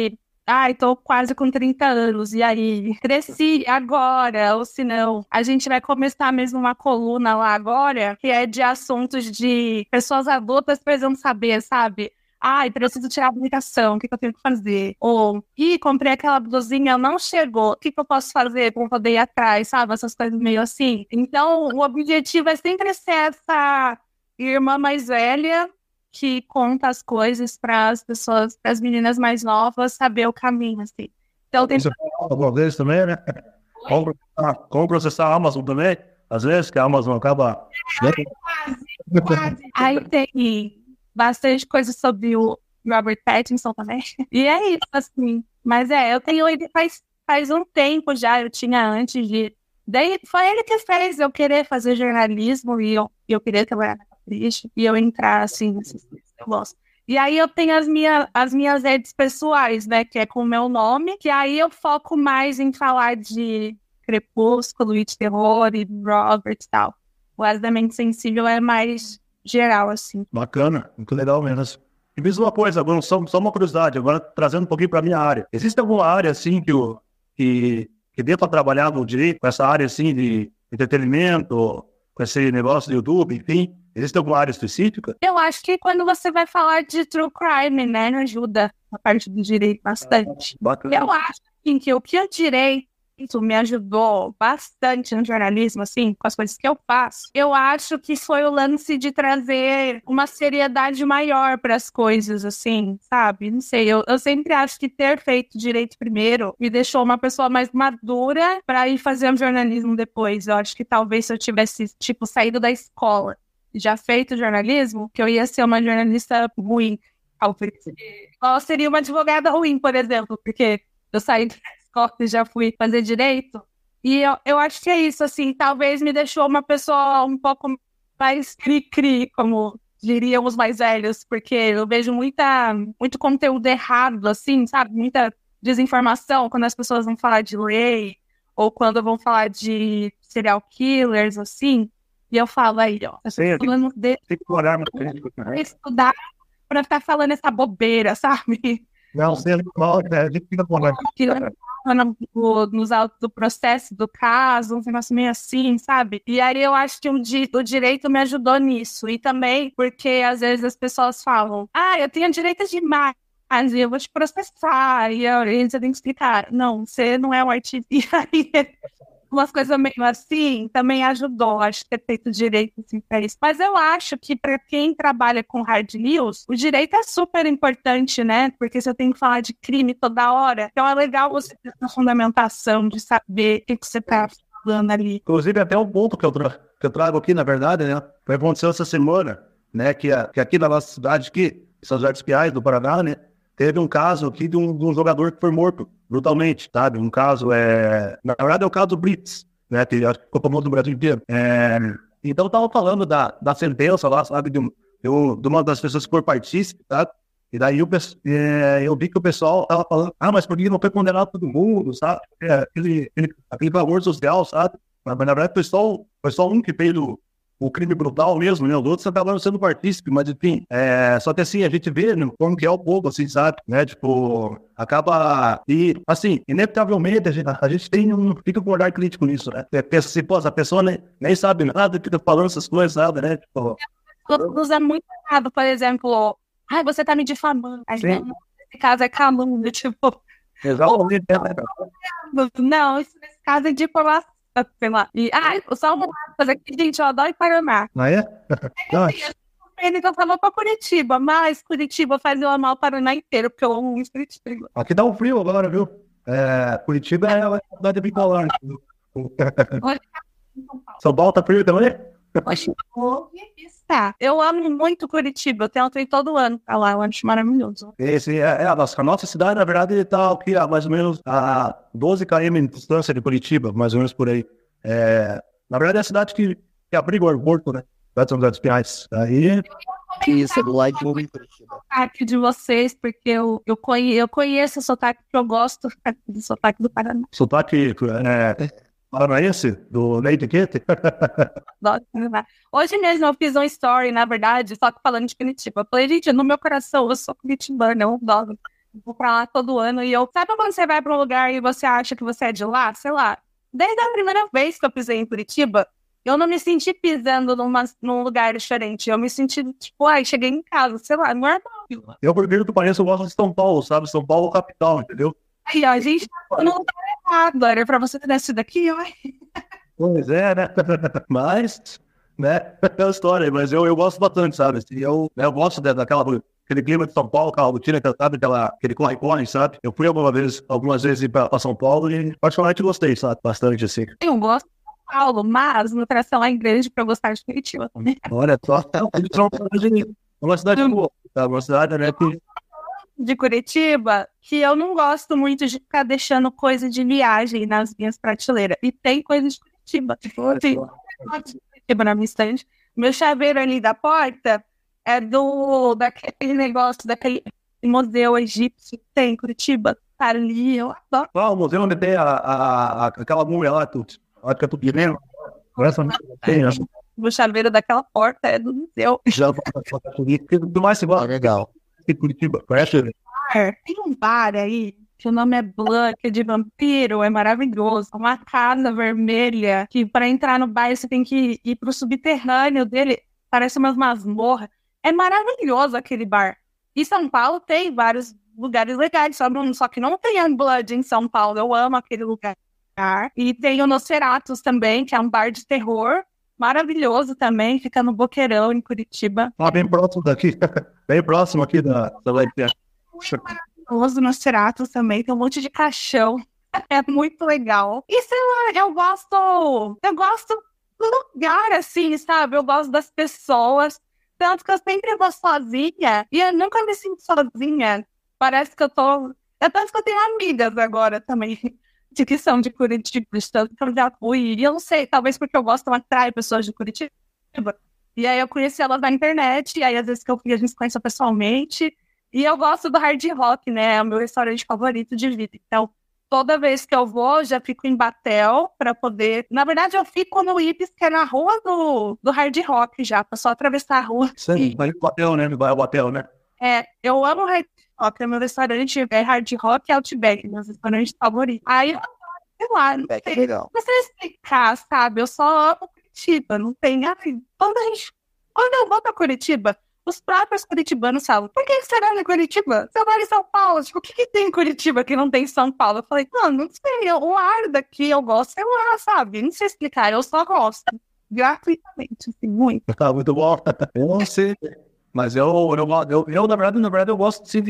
Speaker 5: ai, tô quase com 30 anos, e aí? Cresci agora, ou se não, a gente vai começar mesmo uma coluna lá agora, que é de assuntos de pessoas adultas precisam saber, sabe? Ai, preciso tirar a habilitação, o que eu tenho que fazer? Ou, comprei aquela blusinha, não chegou, o que eu posso fazer para poder ir atrás, sabe? Essas coisas meio assim. Então, o objetivo é sempre ser essa irmã mais velha que conta as coisas para as pessoas, para as meninas mais novas, saber o caminho, assim. Então, tem...
Speaker 4: Isso algumas vezes também, né? Como processar a Amazon também, às vezes, que a Amazon acaba...
Speaker 5: Quase. Aí tem bastante coisa sobre o Robert Pattinson também. E é isso, assim. Mas eu tenho ele faz um tempo já, eu tinha antes de... Daí foi ele que fez eu querer fazer jornalismo e eu querer trabalhar na Capricho e eu entrar, assim, nesses negócios. E aí eu tenho as minhas redes pessoais, né, que é com o meu nome, que aí eu foco mais em falar de Crepúsculo e de terror e Robert e tal. O As da Mente Sensível é mais geral, assim.
Speaker 4: Bacana, muito legal mesmo. E me diz uma coisa, agora só uma curiosidade, agora trazendo um pouquinho para minha área. Existe alguma área, assim, que dê para trabalhar no direito, com essa área, assim, de entretenimento, com esse negócio do YouTube, enfim? Existe alguma área específica?
Speaker 5: Eu acho que quando você vai falar de true crime, né, ajuda a parte do direito bastante.
Speaker 4: Bacana.
Speaker 5: Eu acho assim, que o direito me ajudou bastante no jornalismo, assim, com as coisas que eu faço. Eu acho que foi o lance de trazer uma seriedade maior para as coisas, assim, sabe? Não sei, eu sempre acho que ter feito direito primeiro me deixou uma pessoa mais madura para ir fazer um jornalismo depois. Eu acho que talvez se eu tivesse, tipo, saído da escola e já feito jornalismo, que eu ia ser uma jornalista ruim. Ou seria uma advogada ruim, por exemplo, porque eu saí da escola e já fui fazer direito. E eu acho que é isso, assim, talvez me deixou uma pessoa um pouco mais cri-cri, como diriam os mais velhos, porque eu vejo muito conteúdo errado, assim, sabe? Muita desinformação quando as pessoas vão falar de lei, ou quando vão falar de serial killers, assim. E eu falo aí, ó,
Speaker 4: Tem que olhar mais crítico, né?
Speaker 5: Estudar pra ficar falando essa bobeira, sabe?
Speaker 4: Não, você a gente fica com
Speaker 5: nos autos do processo, do caso, um negócio meio assim, sabe? E aí eu acho que o direito me ajudou nisso. E também porque às vezes as pessoas falam, eu tenho direito demais, e eu vou te processar. E você tem que explicar, não, você não é um artista. E aí umas coisas meio assim, também ajudou, acho que ter feito direito, assim, pra isso. Mas eu acho que para quem trabalha com hard news, o direito é super importante, né? Porque você tem que falar de crime toda hora. Então é legal você ter essa fundamentação de saber o que você tá falando ali.
Speaker 4: Inclusive, até um ponto que eu trago aqui, na verdade, né? Foi aconteceu essa semana, né? Que aqui na nossa cidade, aqui, São José dos Pinhais, do Paraná, né? Teve um caso aqui de um jogador que foi morto brutalmente, sabe? Um caso, na verdade é o caso do Blitz, né? Que acho que ficou famoso no Brasil inteiro. Então eu tava falando da sentença lá, sabe? De uma das pessoas que foi partícipe, sabe? E daí eu vi que o pessoal tava falando, mas por que não foi condenado todo mundo, sabe? Aquele valor social, sabe? Mas na verdade foi só um que fez o crime brutal mesmo, né? Os outros acabaram sendo partícipes, mas enfim, só que assim, a gente vê, né, como que é o povo, assim, sabe? Né? Tipo, acaba... E, assim, inevitavelmente, a gente fica com um olhar crítico nisso, né? Pensa assim, pô, essa pessoa nem sabe nada, fica falando essas coisas, sabe, né? Tipo...
Speaker 5: Usa muito errado, por exemplo, você tá me difamando. Aí, não, nesse caso é calúnia, tipo...
Speaker 4: Exatamente.
Speaker 5: Não, isso nesse caso é difamação. Sei lá. E, só uma coisa aqui, gente, eu adoro Paraná.
Speaker 4: Ah, é?
Speaker 5: Ele que falou pra Curitiba, mas Curitiba faz eu amar o Paraná inteiro, porque eu amo muito Curitiba.
Speaker 4: Aqui dá um frio agora, viu? Curitiba é uma cidade bipolar. São Paulo tá frio também?
Speaker 5: Poxa, está. Eu amo muito Curitiba, eu tento ir todo ano pra lá, eu acho maravilhoso.
Speaker 4: A nossa cidade, na verdade, está aqui mais ou menos a 12 km de distância de Curitiba, mais ou menos por aí. Na verdade, é a cidade que abriga o aeroporto, né? São José dos Pinhais. Aí...
Speaker 2: Isso, do lado de Curitiba.
Speaker 5: Sotaque de vocês, porque eu conheço o sotaque que eu gosto do sotaque do Paraná.
Speaker 4: Sotaque paranaense, do Leite Quente?
Speaker 5: Hoje mesmo eu fiz um story, na verdade, só que falando de Curitiba. Eu falei, gente, no meu coração, eu sou curitibana, eu adoro. vou pra lá todo ano e sabe quando você vai pra um lugar e você acha que você é de lá? Sei lá, desde a primeira vez que eu pisei em Curitiba, eu não me senti pisando num lugar diferente. Eu me senti, tipo, cheguei em casa, sei lá, normal.
Speaker 4: Eu, por incrível que pareça, eu gosto de São Paulo, sabe? São Paulo capital, entendeu?
Speaker 5: Aí, ó, a gente tá no lugar errado, era pra você ter nascido aqui, ó.
Speaker 4: Pois é, né? Mas, né? É uma história, mas eu gosto bastante, sabe? Assim, eu gosto aquele clima de São Paulo, aquela rotina, sabe? Aquele corre-corre, sabe? Eu fui algumas vezes pra São Paulo e particularmente gostei, sabe? Bastante, assim.
Speaker 5: Eu gosto de São Paulo, mas não tração a igreja pra eu gostar de Curitiba também.
Speaker 4: Olha só, uma cidade boa, tá? Uma cidade, né?
Speaker 5: De Curitiba, que eu não gosto muito de ficar deixando coisa de viagem nas minhas prateleiras. E tem coisa de Curitiba. Tem coisa de Curitiba na minha estante. Meu chaveiro ali da porta é daquele negócio, daquele museu egípcio que tem em Curitiba. Tá ali, eu adoro.
Speaker 4: O museu onde tem aquela múmia lá, acho que é tudo mesmo. Tem, né?
Speaker 5: O chaveiro daquela porta é do museu.
Speaker 4: Já do mais igual.
Speaker 2: Legal.
Speaker 4: Curitiba, conhece?
Speaker 5: Tem um bar aí, que o nome é Blood, que é de vampiro, é maravilhoso. Uma casa vermelha, que para entrar no bar você tem que ir pro subterrâneo dele, parece umas masmorras. É maravilhoso aquele bar. E São Paulo tem vários lugares legais, só que não tem Unblood em São Paulo. Eu amo aquele lugar. E tem o Nosferatus também, que é um bar de terror. Maravilhoso também, fica no Boqueirão, em Curitiba.
Speaker 4: Bem próximo daqui. Bem próximo aqui da Leite.
Speaker 5: Maravilhoso Nosferatus também, tem um monte de caixão. É muito legal. E sei lá, eu gosto do lugar, assim, sabe? Eu gosto das pessoas. Tanto que eu sempre vou sozinha. E eu nunca me sinto sozinha. Parece que eu tô... Tanto que eu tenho amigas agora também. De que são de Curitiba, de tanto que eu já fui. E eu não sei, talvez porque eu gosto, eu atraio pessoas de Curitiba. E aí eu conheci elas na internet, e aí às vezes que eu fui, a gente se conhece pessoalmente. E eu gosto do hard rock, né? É o meu restaurante favorito de vida. Então, toda vez que eu vou, já fico em Batel pra poder... Na verdade, eu fico no Ibis, que é na rua do hard rock já, pra só atravessar a rua.
Speaker 4: Sim, vai pro Batel, né? Vai ao Batel, né?
Speaker 5: Eu amo hard rock, meu restaurante é hard rock e Outback, meus restaurantes favoritos. Aí, sei lá, não sei,
Speaker 2: legal.
Speaker 5: não sei explicar, sabe? Eu só amo Curitiba, não tem... Quando eu vou pra Curitiba, os próprios curitibanos falam, por que você vai em Curitiba? Você vai em São Paulo? Tipo, o que tem em Curitiba que não tem em São Paulo? Eu falei, não sei, o ar daqui eu gosto, sei lá, sabe? Não sei explicar, eu só gosto. Gratuitamente, assim, muito.
Speaker 4: Tá muito bom. Eu não sei. Mas eu na verdade, eu gosto assim,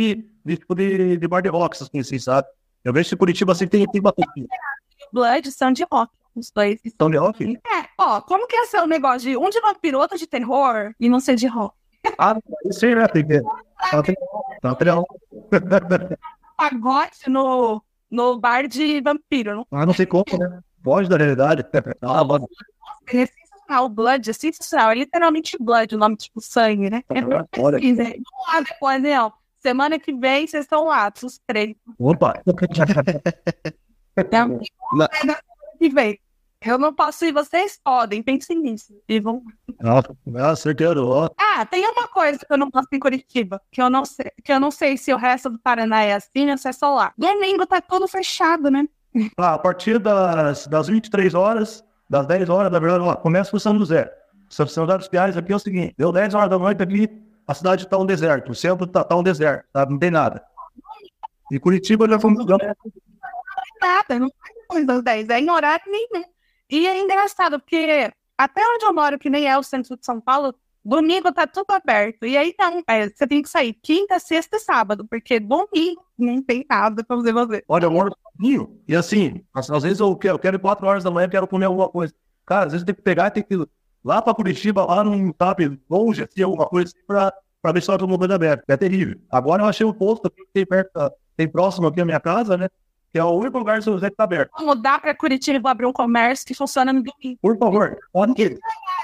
Speaker 4: de bar de rock, assim, sabe? Eu vejo que Curitiba assim tem bastante.
Speaker 5: Blood são de rock, os dois.
Speaker 4: São de rock?
Speaker 5: Como que é seu negócio de um de vampiro, outro de terror e não ser de rock?
Speaker 4: Isso aí, né? Tem que... Tá legal.
Speaker 5: Pagode no bar de vampiro, não?
Speaker 4: Não sei como, né? Foge da realidade.
Speaker 5: É sensacional, o Blood é sensacional, é literalmente Blood, o nome tipo sangue, né?
Speaker 4: Olha.
Speaker 5: Vamos lá depois, né? Semana que vem vocês estão lá, os três.
Speaker 4: Opa!
Speaker 5: Que vem. Eu não posso ir, vocês podem, pensem nisso. E vão...
Speaker 4: Certeza.
Speaker 5: Tem uma coisa que eu não gosto em Curitiba, que eu não sei se o resto do Paraná é assim ou se é só lá. Domingo tá todo fechado, né?
Speaker 4: A partir das 23 horas, das 10 horas, na verdade, começa o São José. São José dos Pinhais aqui é o seguinte, deu 10 horas da noite aqui, a cidade tá um deserto, o centro tá um deserto, sabe? Não tem nada. E Curitiba já foi
Speaker 5: Nada, não faz depois das 10, é em horário nenhum. E é engraçado, porque até onde eu moro, que nem é o centro de São Paulo, domingo tá tudo aberto. E aí não, você tem que sair quinta, sexta e sábado, porque domingo não tem nada pra você.
Speaker 4: Olha, eu moro sozinho, e assim, às vezes eu quero ir 4 horas da manhã, quero comer alguma coisa. Cara, às vezes tem que pegar e tem que ir lá pra Curitiba, lá num, sabe, longe, assim, alguma coisa assim, pra ver se todo mundo aberto. É terrível. Agora eu achei um posto aqui que tem próximo aqui à minha casa, né? Que é o único lugar de São José que tá aberto.
Speaker 5: Vou mudar pra Curitiba e vou abrir um comércio que funciona no domingo.
Speaker 4: Por favor, pode ir.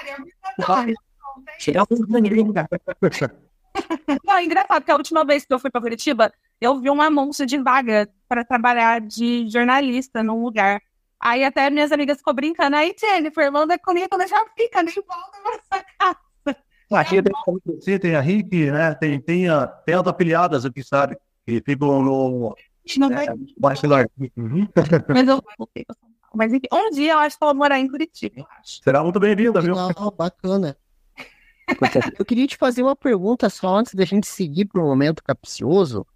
Speaker 5: Não, é engraçado, porque a última vez que eu fui pra Curitiba, eu vi um anúncio de vaga para trabalhar de jornalista num lugar. Aí até minhas amigas ficou brincando. Aí, Jennifer, manda comigo, ela já fica, nem volta nessa casa.
Speaker 4: Aqui tem a Rick, né? Tem as afiliadas aqui, sabe? E fico no
Speaker 5: Não vai.
Speaker 4: bachelor.
Speaker 5: Mas eu voltei pra São Paulo. Mas enfim, um dia eu acho que eu vou morar em Curitiba, eu acho.
Speaker 4: Será muito bem-vinda, viu?
Speaker 2: Legal, bacana. Eu queria te fazer uma pergunta só antes da gente seguir para o momento capcioso.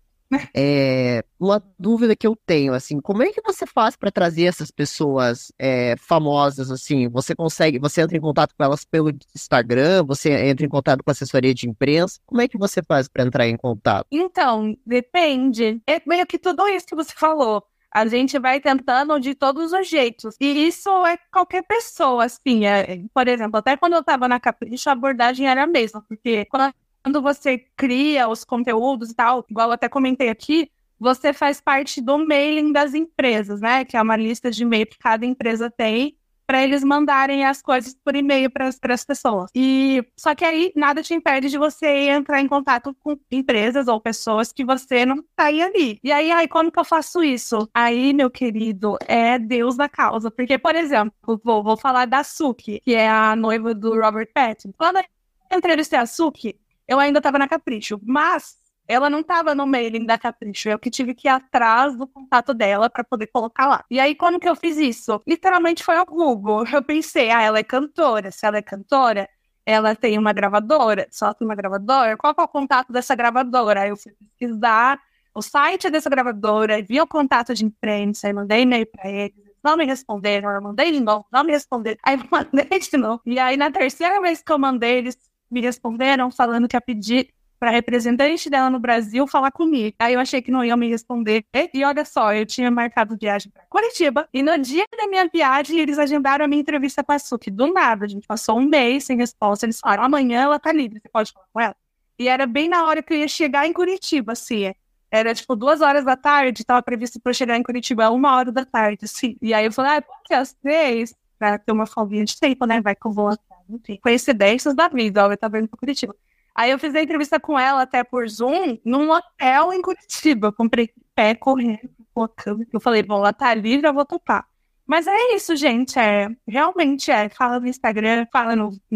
Speaker 2: Uma dúvida que eu tenho, assim, como é que você faz para trazer essas pessoas famosas, assim? Você entra em contato com elas pelo Instagram, você entra em contato com a assessoria de imprensa? Como é que você faz para entrar em contato?
Speaker 5: Então, depende. É meio que tudo isso que você falou. A gente vai tentando de todos os jeitos. E isso é qualquer pessoa, assim. Por exemplo, até quando eu tava na Capricho, a abordagem era a mesma. Porque quando você cria os conteúdos e tal, igual eu até comentei aqui, você faz parte do mailing das empresas, né? Que é uma lista de e-mail que cada empresa tem, para eles mandarem as coisas por e-mail para as pessoas. Só que aí nada te impede de você entrar em contato com empresas ou pessoas que você não tá aí ali. E aí, como que eu faço isso? Aí, meu querido, é Deus da causa. Porque, por exemplo, vou falar da Suki, que é a noiva do Robert Pattinson. Quando eu entrevistei a Suki, eu ainda estava na Capricho, mas ela não estava no mailing da Capricho, eu que tive que ir atrás do contato dela para poder colocar lá. E aí, como que eu fiz isso? Literalmente foi ao Google. Eu pensei, ela é cantora. Se ela é cantora, ela tem uma gravadora. Se ela tem uma gravadora, qual que é o contato dessa gravadora? Aí eu fui pesquisar o site dessa gravadora, vi o contato de imprensa, e mandei e-mail para eles. Não me responderam, eu mandei de novo, não me responderam. Aí eu mandei de novo. E aí, na terceira vez que eu mandei, eles me responderam falando que ia pedir para representante dela no Brasil falar comigo. Aí eu achei que não iam me responder. E olha só, eu tinha marcado viagem para Curitiba. E no dia da minha viagem, eles agendaram a minha entrevista com a Suki. Do nada, a gente passou um mês sem resposta. Eles falaram, amanhã ela tá livre, você pode falar com ela? E era bem na hora que eu ia chegar em Curitiba, assim. Era tipo 2 horas da tarde, tava previsto para eu chegar em Curitiba 1 hora da tarde, assim. E aí eu falei, porque às 3, pra ter uma folguinha de tempo, né? Vai que eu vou atrás. Enfim, coincidências da vida, ó, eu tava indo pra Curitiba. Aí eu fiz a entrevista com ela até por Zoom, num hotel em Curitiba. Eu comprei pé, correndo, colocando. Eu falei, bom, ela tá livre, eu vou topar. Mas é isso, gente, realmente fala no Instagram, fala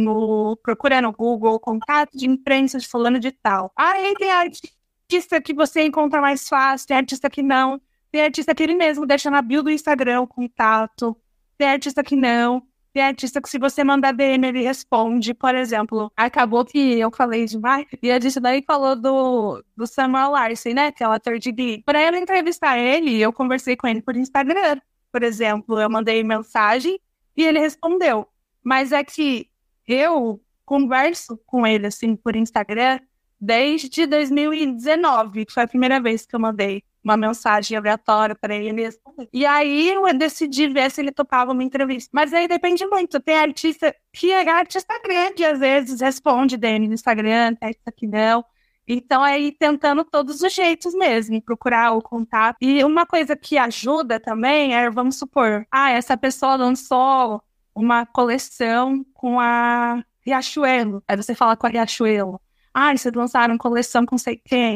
Speaker 5: procura no Google, contato de imprensa de fulano de tal. Aí tem artista que você encontra mais fácil, tem artista que não, tem artista que ele mesmo deixa na bio do Instagram o contato, tem artista que não. Tem artista que se você mandar DM, ele responde. Por exemplo, acabou que eu falei demais, e a gente daí falou do Samuel Larsen, né, que é o ator de Glee. Para eu entrevistar ele, eu conversei com ele por Instagram. Por exemplo, eu mandei mensagem e ele respondeu. Mas é que eu converso com ele, assim, por Instagram desde 2019, que foi a primeira vez que eu mandei uma mensagem aleatória para ele responder. E aí eu decidi ver se ele topava uma entrevista. Mas aí depende muito. Tem artista que é artista grande, às vezes responde DM no Instagram, tem artista que não. Então aí tentando todos os jeitos mesmo, procurar o contato. E uma coisa que ajuda também vamos supor, essa pessoa lançou uma coleção com a Riachuelo. Aí você fala com a Riachuelo. Vocês lançaram coleção com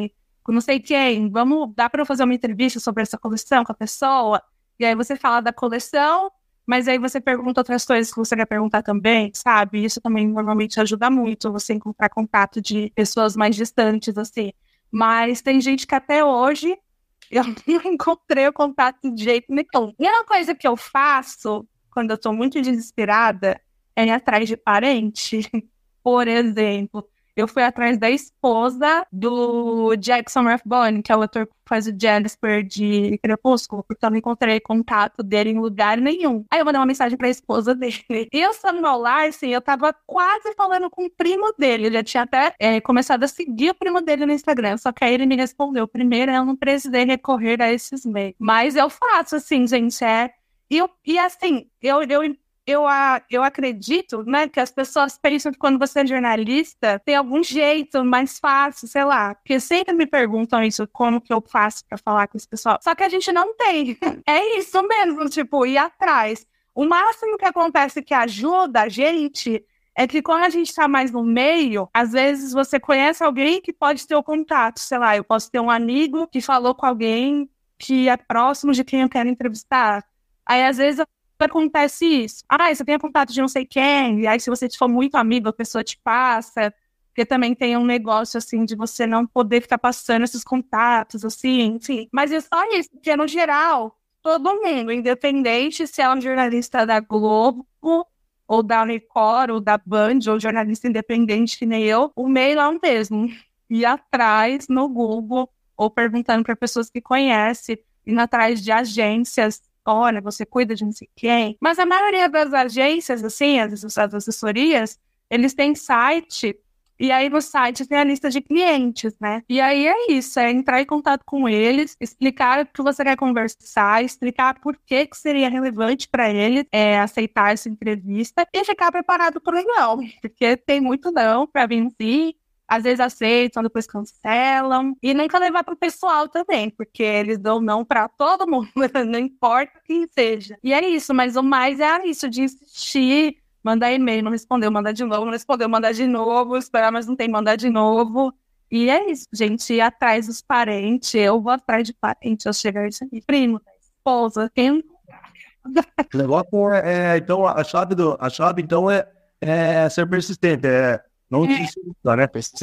Speaker 5: não sei quem, dá para eu fazer uma entrevista sobre essa coleção com a pessoa? E aí você fala da coleção, mas aí você pergunta outras coisas que você quer perguntar também, sabe? Isso também normalmente ajuda muito você encontrar contato de pessoas mais distantes, assim. Mas tem gente que até hoje eu não encontrei o contato de jeito nenhum. E uma coisa que eu faço quando eu tô muito desesperada é ir atrás de parente. Por exemplo, eu fui atrás da esposa do Jackson Rathbone, que é o ator que faz o Jasper de Crepúsculo, porque eu não encontrei contato dele em lugar nenhum. Aí eu mandei uma mensagem pra esposa dele. E o Samuel Larsen, eu tava quase falando com o primo dele. Eu já tinha até começado a seguir o primo dele no Instagram, só que aí ele me respondeu. Primeiro, eu não precisei recorrer a esses meios. Mas eu faço, assim, gente, E assim, eu acredito, né, que as pessoas pensam que quando você é jornalista, tem algum jeito mais fácil, sei lá, porque sempre me perguntam isso, como que eu faço pra falar com esse pessoal. Só que a gente não tem. É isso mesmo, tipo, ir atrás. O máximo que acontece que ajuda a gente é que quando a gente tá mais no meio, às vezes você conhece alguém que pode ter o contato, sei lá, eu posso ter um amigo que falou com alguém que é próximo de quem eu quero entrevistar. Aí, às vezes, acontece isso. Você tem contato de não sei quem, e aí se você for muito amigo, a pessoa te passa. porque também tem um negócio, assim, de você não poder ficar passando esses contatos, assim, enfim. Mas é só isso, porque no geral, todo mundo, independente se é um jornalista da Globo, ou da Record, ou da Band, ou jornalista independente que nem eu, o e-mail é o mesmo. Ir atrás no Google, ou perguntando para pessoas que conhecem, indo atrás de agências, olha, você cuida de não sei quem. Mas a maioria das agências, assim, as assessorias, eles têm site, e aí no site tem a lista de clientes, né? E aí é isso, é entrar em contato com eles, explicar o que você quer conversar, explicar por que seria relevante para eles aceitar essa entrevista e ficar preparado para o não, porque tem muito não para vir sim. Às vezes aceitam, depois cancelam. E nunca levar pro pessoal também, porque eles dão não pra todo mundo, não importa quem seja. E é isso, mas o mais é isso, de insistir, mandar e-mail, não respondeu, mandar de novo, não respondeu, mandar de novo, esperar, mas não tem, mandar de novo. E é isso, gente, ir atrás dos parentes, eu vou atrás de parentes, eu chego aí, primo, esposa, quem...
Speaker 4: O negócio então, a chave, então, é ser persistente, não desistir, né?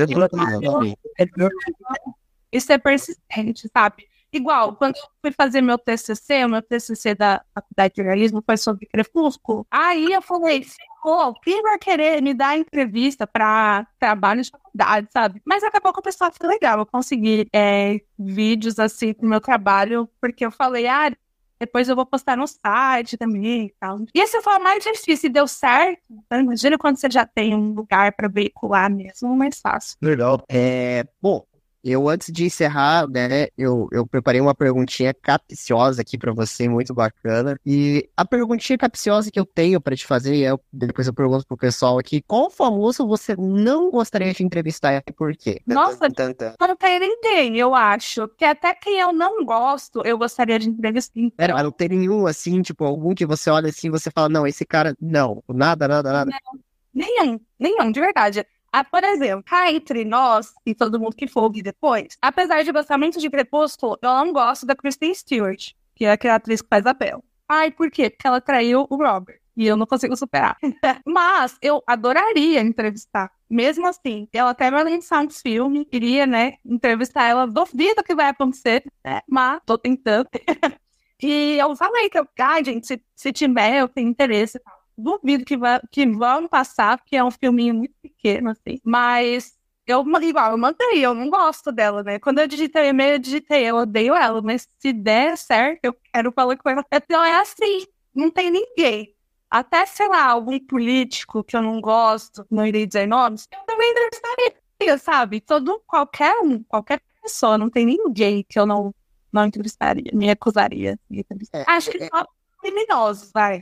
Speaker 5: E ser persistente, sabe? Igual, quando eu fui fazer meu TCC da Faculdade de Jornalismo foi sobre Crepúsculo. Aí eu falei, quem vai querer me dar entrevista para trabalho de faculdade, sabe? Mas acabou que o pessoal foi legal. Eu consegui vídeos assim do meu trabalho, porque eu falei, depois eu vou postar no site também e tal. E esse foi o mais difícil, deu certo. Então, imagina quando você já tem um lugar para veicular mesmo, mais fácil.
Speaker 4: Legal.
Speaker 2: Bom, eu antes de encerrar, né, eu preparei uma perguntinha capciosa aqui para você, muito bacana. E a perguntinha capciosa que eu tenho para te fazer, depois eu pergunto pro pessoal aqui, qual famoso você não gostaria de entrevistar e por quê?
Speaker 5: Nossa, não tem ninguém, eu acho. Que até quem eu não gosto, eu gostaria de entrevistar.
Speaker 2: Pera, mas não tem nenhum, assim, tipo, algum que você olha assim e você fala, não, esse cara, não, nada.
Speaker 5: Nenhum, de verdade. Por exemplo, cá entre nós e todo mundo que for ouvir depois, apesar de gostar muito de Crepúsculo, eu não gosto da Kristen Stewart, que é aquela atriz que faz a Belle. Por quê? Porque ela traiu o Robert. E eu não consigo superar. Mas eu adoraria entrevistar. Mesmo assim, ela até vai lançar um filme, queria, né, entrevistar ela. Duvido que vai acontecer, né? Mas tô tentando. E eu falei que gente, se tiver, eu tenho interesse e tal. Duvido que vão passar, porque é um filminho muito pequeno, assim. Mas eu mandei, eu não gosto dela, né? Quando eu digitei e-mail, eu odeio ela. Mas se der certo, eu quero falar com ela. Então é assim, não tem ninguém. Até, sei lá, algum político que eu não gosto, não irei dizer nomes, eu também entrevistaria, sabe? Qualquer pessoa, não tem ninguém que eu não entrevistaria, me acusaria de entrevistar. Acho que só criminosos, vai.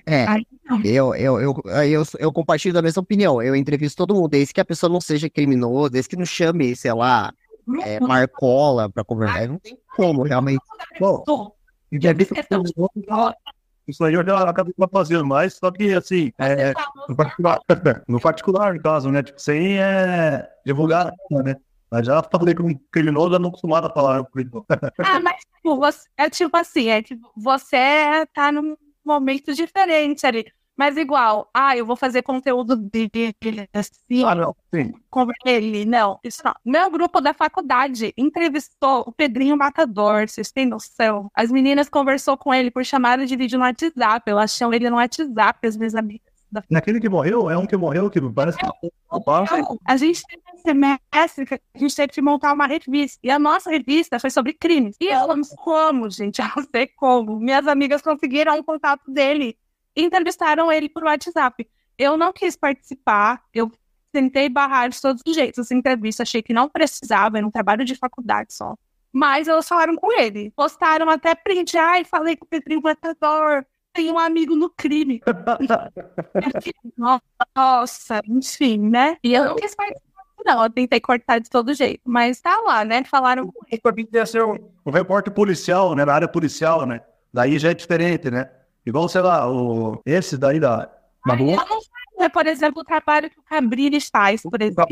Speaker 2: Eu compartilho da mesma opinião. Eu entrevisto todo mundo, desde que a pessoa não seja criminoso, desde que não chame, sei lá, Marcola pra conversar. Não tem como, realmente. Bom,
Speaker 4: isso aí eu já acabei fazendo mais, só que assim, no particular, no caso, né? Tipo, sem divulgar, né? Mas já falei com um criminoso, eu não acostumado a falar com criminoso.
Speaker 5: Mas você tá num momento diferente ali. Mas igual, eu vou fazer conteúdo dele assim,
Speaker 4: não, sim.
Speaker 5: Com ele, não, isso não. Meu grupo da faculdade entrevistou o Pedrinho Matador, vocês têm noção? As meninas conversou com ele por chamada de vídeo no WhatsApp, elas acham ele no WhatsApp, as minhas amigas.
Speaker 4: Naquele que morreu, é um que morreu, que parece que...
Speaker 5: A gente teve um semestre que a gente teve que montar uma revista. E a nossa revista foi sobre crimes. E eu não sei como, gente, eu não sei como. Minhas amigas conseguiram um contato dele e entrevistaram ele por WhatsApp. Eu não quis participar, eu tentei barrar de todos os jeitos essa entrevista, achei que não precisava, era um trabalho de faculdade só. Mas elas falaram com ele. Postaram até print, falei com o Pedrinho Matador, tem um amigo no crime. Nossa, enfim, né? E eu não quis participar, não. Eu tentei cortar de todo jeito. Mas tá lá, né? Falaram com ele.
Speaker 4: Para mim, deve ser um repórter policial, né? Na área policial, né? Daí já é diferente, né? Igual, sei lá, esse daí da rua.
Speaker 5: Eu não sei, por exemplo, o trabalho que o Cabrini faz, por exemplo.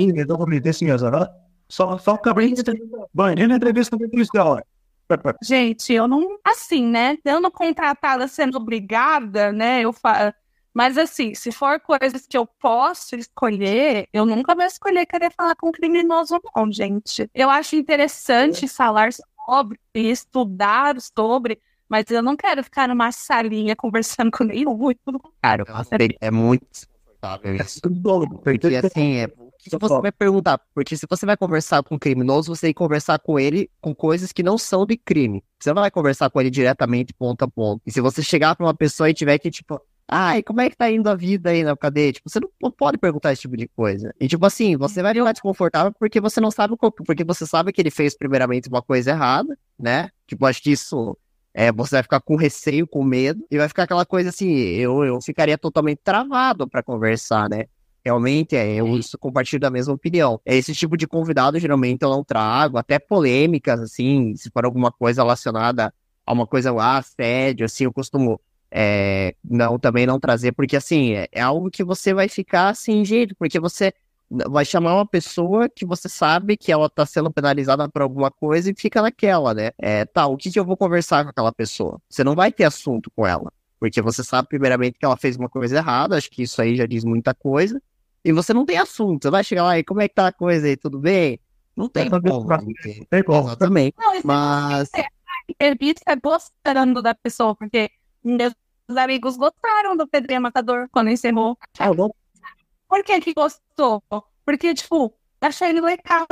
Speaker 4: Só o Cabrini bandido entrevista com o policial, né?
Speaker 5: Gente, eu não... Assim, né? Eu não contratada sendo obrigada, né? Mas assim, se for coisas que eu posso escolher, eu nunca vou escolher querer falar com um criminoso, não, gente. Eu acho interessante falar sobre, estudar sobre, mas eu não quero ficar numa salinha conversando com nenhum.
Speaker 2: Cara, é muito desconfortável isso. Porque assim, o que você vai perguntar? Porque se você vai conversar com um criminoso, você tem que conversar com ele com coisas que não são de crime. Você não vai conversar com ele diretamente, ponto a ponto. E se você chegar pra uma pessoa e tiver que, tipo, ai, como é que tá indo a vida aí na cadeia? Tipo, você não pode perguntar esse tipo de coisa. E tipo assim, você vai ficar desconfortável porque você não sabe, porque você sabe que ele fez primeiramente uma coisa errada, né? Tipo, acho que isso... você vai ficar com receio, com medo, e vai ficar aquela coisa assim, eu ficaria totalmente travado pra conversar, né? Realmente, eu compartilho da mesma opinião. Esse tipo de convidado, geralmente, eu não trago, até polêmicas, assim, se for alguma coisa relacionada a uma coisa lá, assédio, assim, eu costumo também não trazer, porque, assim, é algo que você vai ficar, assim, jeito, porque você vai chamar uma pessoa que você sabe que ela tá sendo penalizada por alguma coisa e fica naquela, né? O que eu vou conversar com aquela pessoa? Você não vai ter assunto com ela, porque você sabe primeiramente que ela fez uma coisa errada, acho que isso aí já diz muita coisa, e você não tem assunto, você vai chegar lá e como é que tá a coisa aí, tudo bem? Não tem como.
Speaker 4: Tem como.
Speaker 2: Exatamente.
Speaker 5: Não,
Speaker 2: Mas...
Speaker 5: entrevista gostando da pessoa, porque meus amigos gostaram do Pedrinho Matador quando encerrou. Por que que gostou? Porque, tipo, achei ele legal.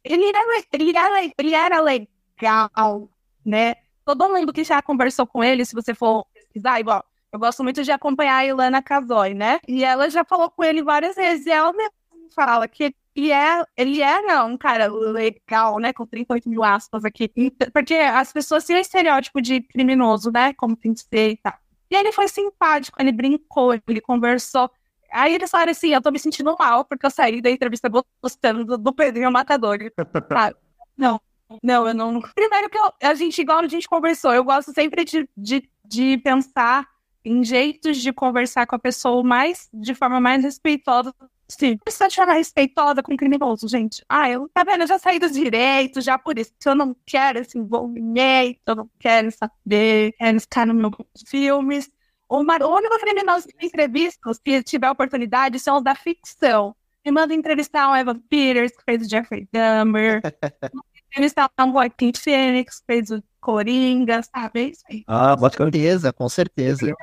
Speaker 5: Ele era legal, né? Todo mundo que já conversou com ele, se você for pesquisar, igual, eu gosto muito de acompanhar a Ilana Casoy, né? E ela já falou com ele várias vezes, e ela mesmo fala que ele era um cara legal, né? Com 38 mil aspas aqui. Porque as pessoas têm o estereótipo de criminoso, né? Como tem que ser e tal. E ele foi simpático, ele brincou, ele conversou. Aí eles falaram assim, eu tô me sentindo mal, porque eu saí da entrevista gostando do Pedrinho Matador. Não, eu não... Primeiro que igual a gente conversou, eu gosto sempre de pensar em jeitos de conversar com a pessoa de forma mais respeitosa. Sim, precisa de forma respeitosa com o criminoso, gente. Tá vendo, eu já saí dos direitos, já por isso. Eu não quero esse envolvimento, eu não quero saber, quero estar no meu filmes. O único criminoso que tem entrevistas, se tiver oportunidade, são os da ficção. Me manda entrevistar o Evan Peters, que fez o Jeffrey Dahmer. Entrevistar o Joaquin Phoenix, que fez o Coringa, sabe? É isso aí.
Speaker 2: Com certeza.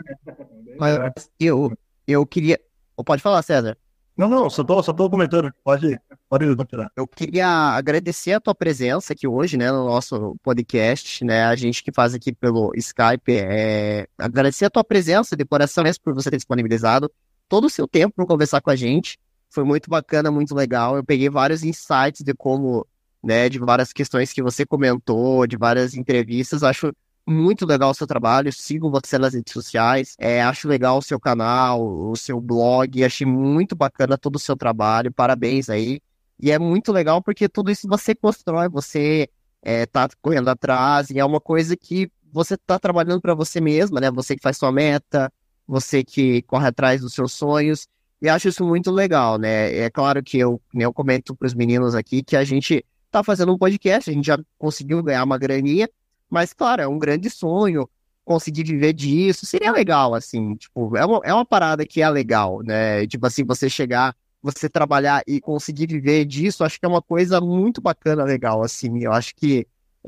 Speaker 2: Mas eu queria... Pode falar, César.
Speaker 4: Não, só tô comentando. Pode continuar.
Speaker 2: Eu queria agradecer a tua presença aqui hoje, né, no nosso podcast, né, a gente que faz aqui pelo Skype, agradecer a tua presença de coração mesmo por você ter disponibilizado todo o seu tempo para conversar com a gente. Foi muito bacana, muito legal. Eu peguei vários insights de como, né, de várias questões que você comentou, de várias entrevistas. Acho muito legal o seu trabalho, sigo você nas redes sociais, acho legal o seu canal, o seu blog, achei muito bacana todo o seu trabalho, parabéns aí. E é muito legal porque tudo isso você constrói, você tá correndo atrás, e é uma coisa que você tá trabalhando para você mesma, né? Você que faz sua meta, você que corre atrás dos seus sonhos, e acho isso muito legal, né? É claro que eu comento pros meninos aqui que a gente tá fazendo um podcast, a gente já conseguiu ganhar uma graninha, mas, claro, é um grande sonho conseguir viver disso. Seria legal, assim, tipo, é uma parada que é legal, né? Tipo assim, você chegar, você trabalhar e conseguir viver disso, acho que é uma coisa muito bacana, legal, assim. Eu acho que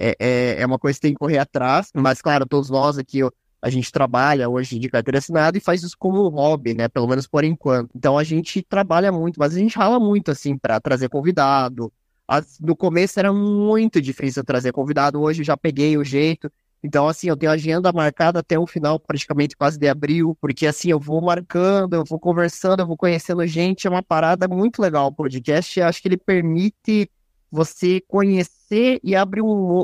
Speaker 2: é uma coisa que tem que correr atrás, mas, claro, todos nós aqui, a gente trabalha hoje de carteira assinada e faz isso como hobby, né? Pelo menos por enquanto. Então, a gente trabalha muito, mas a gente rala muito, assim, para trazer convidado. No começo era muito difícil trazer convidado, hoje eu já peguei o jeito. Então, assim, eu tenho a agenda marcada até o final, praticamente quase de abril, porque, assim, eu vou marcando, eu vou conversando, eu vou conhecendo gente, é uma parada muito legal o podcast, eu acho que ele permite você conhecer e abrir um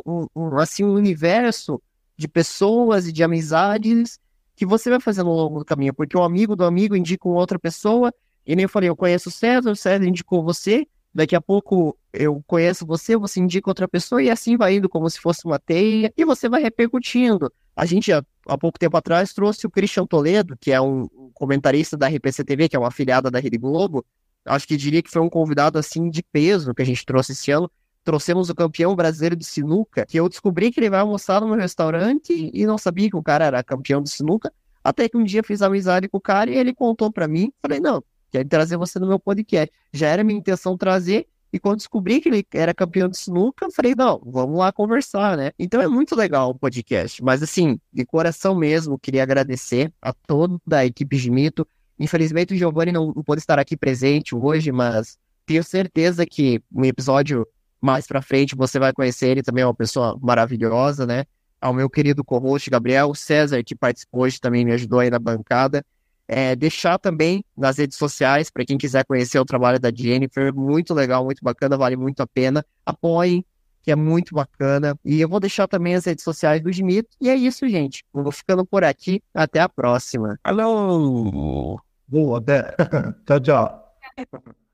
Speaker 2: universo de pessoas e de amizades que você vai fazendo ao longo do caminho, porque um amigo do amigo indica uma outra pessoa, e nem eu falei, eu conheço o César indicou você, daqui a pouco eu conheço você indica outra pessoa e assim vai indo como se fosse uma teia e você vai repercutindo. A gente, há pouco tempo atrás, trouxe o Christian Toledo, que é um comentarista da RPC TV, que é uma afiliada da Rede Globo. Acho que diria que foi um convidado assim de peso que a gente trouxe esse ano. Trouxemos o campeão brasileiro de sinuca, que eu descobri que ele vai almoçar no meu restaurante e não sabia que o cara era campeão de sinuca. Até que um dia fiz amizade com o cara e ele contou pra mim. Falei, não, quero trazer você no meu podcast. Já era minha intenção trazer. E quando descobri que ele era campeão de sinuca, eu falei, não, vamos lá conversar, né? Então é muito legal o podcast. Mas assim, de coração mesmo, queria agradecer a toda a equipe de Mito. Infelizmente o Giovanni não pôde estar aqui presente hoje, mas tenho certeza que um episódio mais pra frente você vai conhecer ele também, é uma pessoa maravilhosa, né? Ao meu querido co-host Gabriel, o César, que participou hoje também me ajudou aí na bancada. Deixar também nas redes sociais, para quem quiser conhecer o trabalho da Jennifer, muito legal, muito bacana, vale muito a pena. Apoiem, que é muito bacana. E eu vou deixar também as redes sociais do Dimito. E é isso, gente. Eu vou ficando por aqui. Até a próxima.
Speaker 3: Alô!
Speaker 4: Boa, até. Tchau, tchau.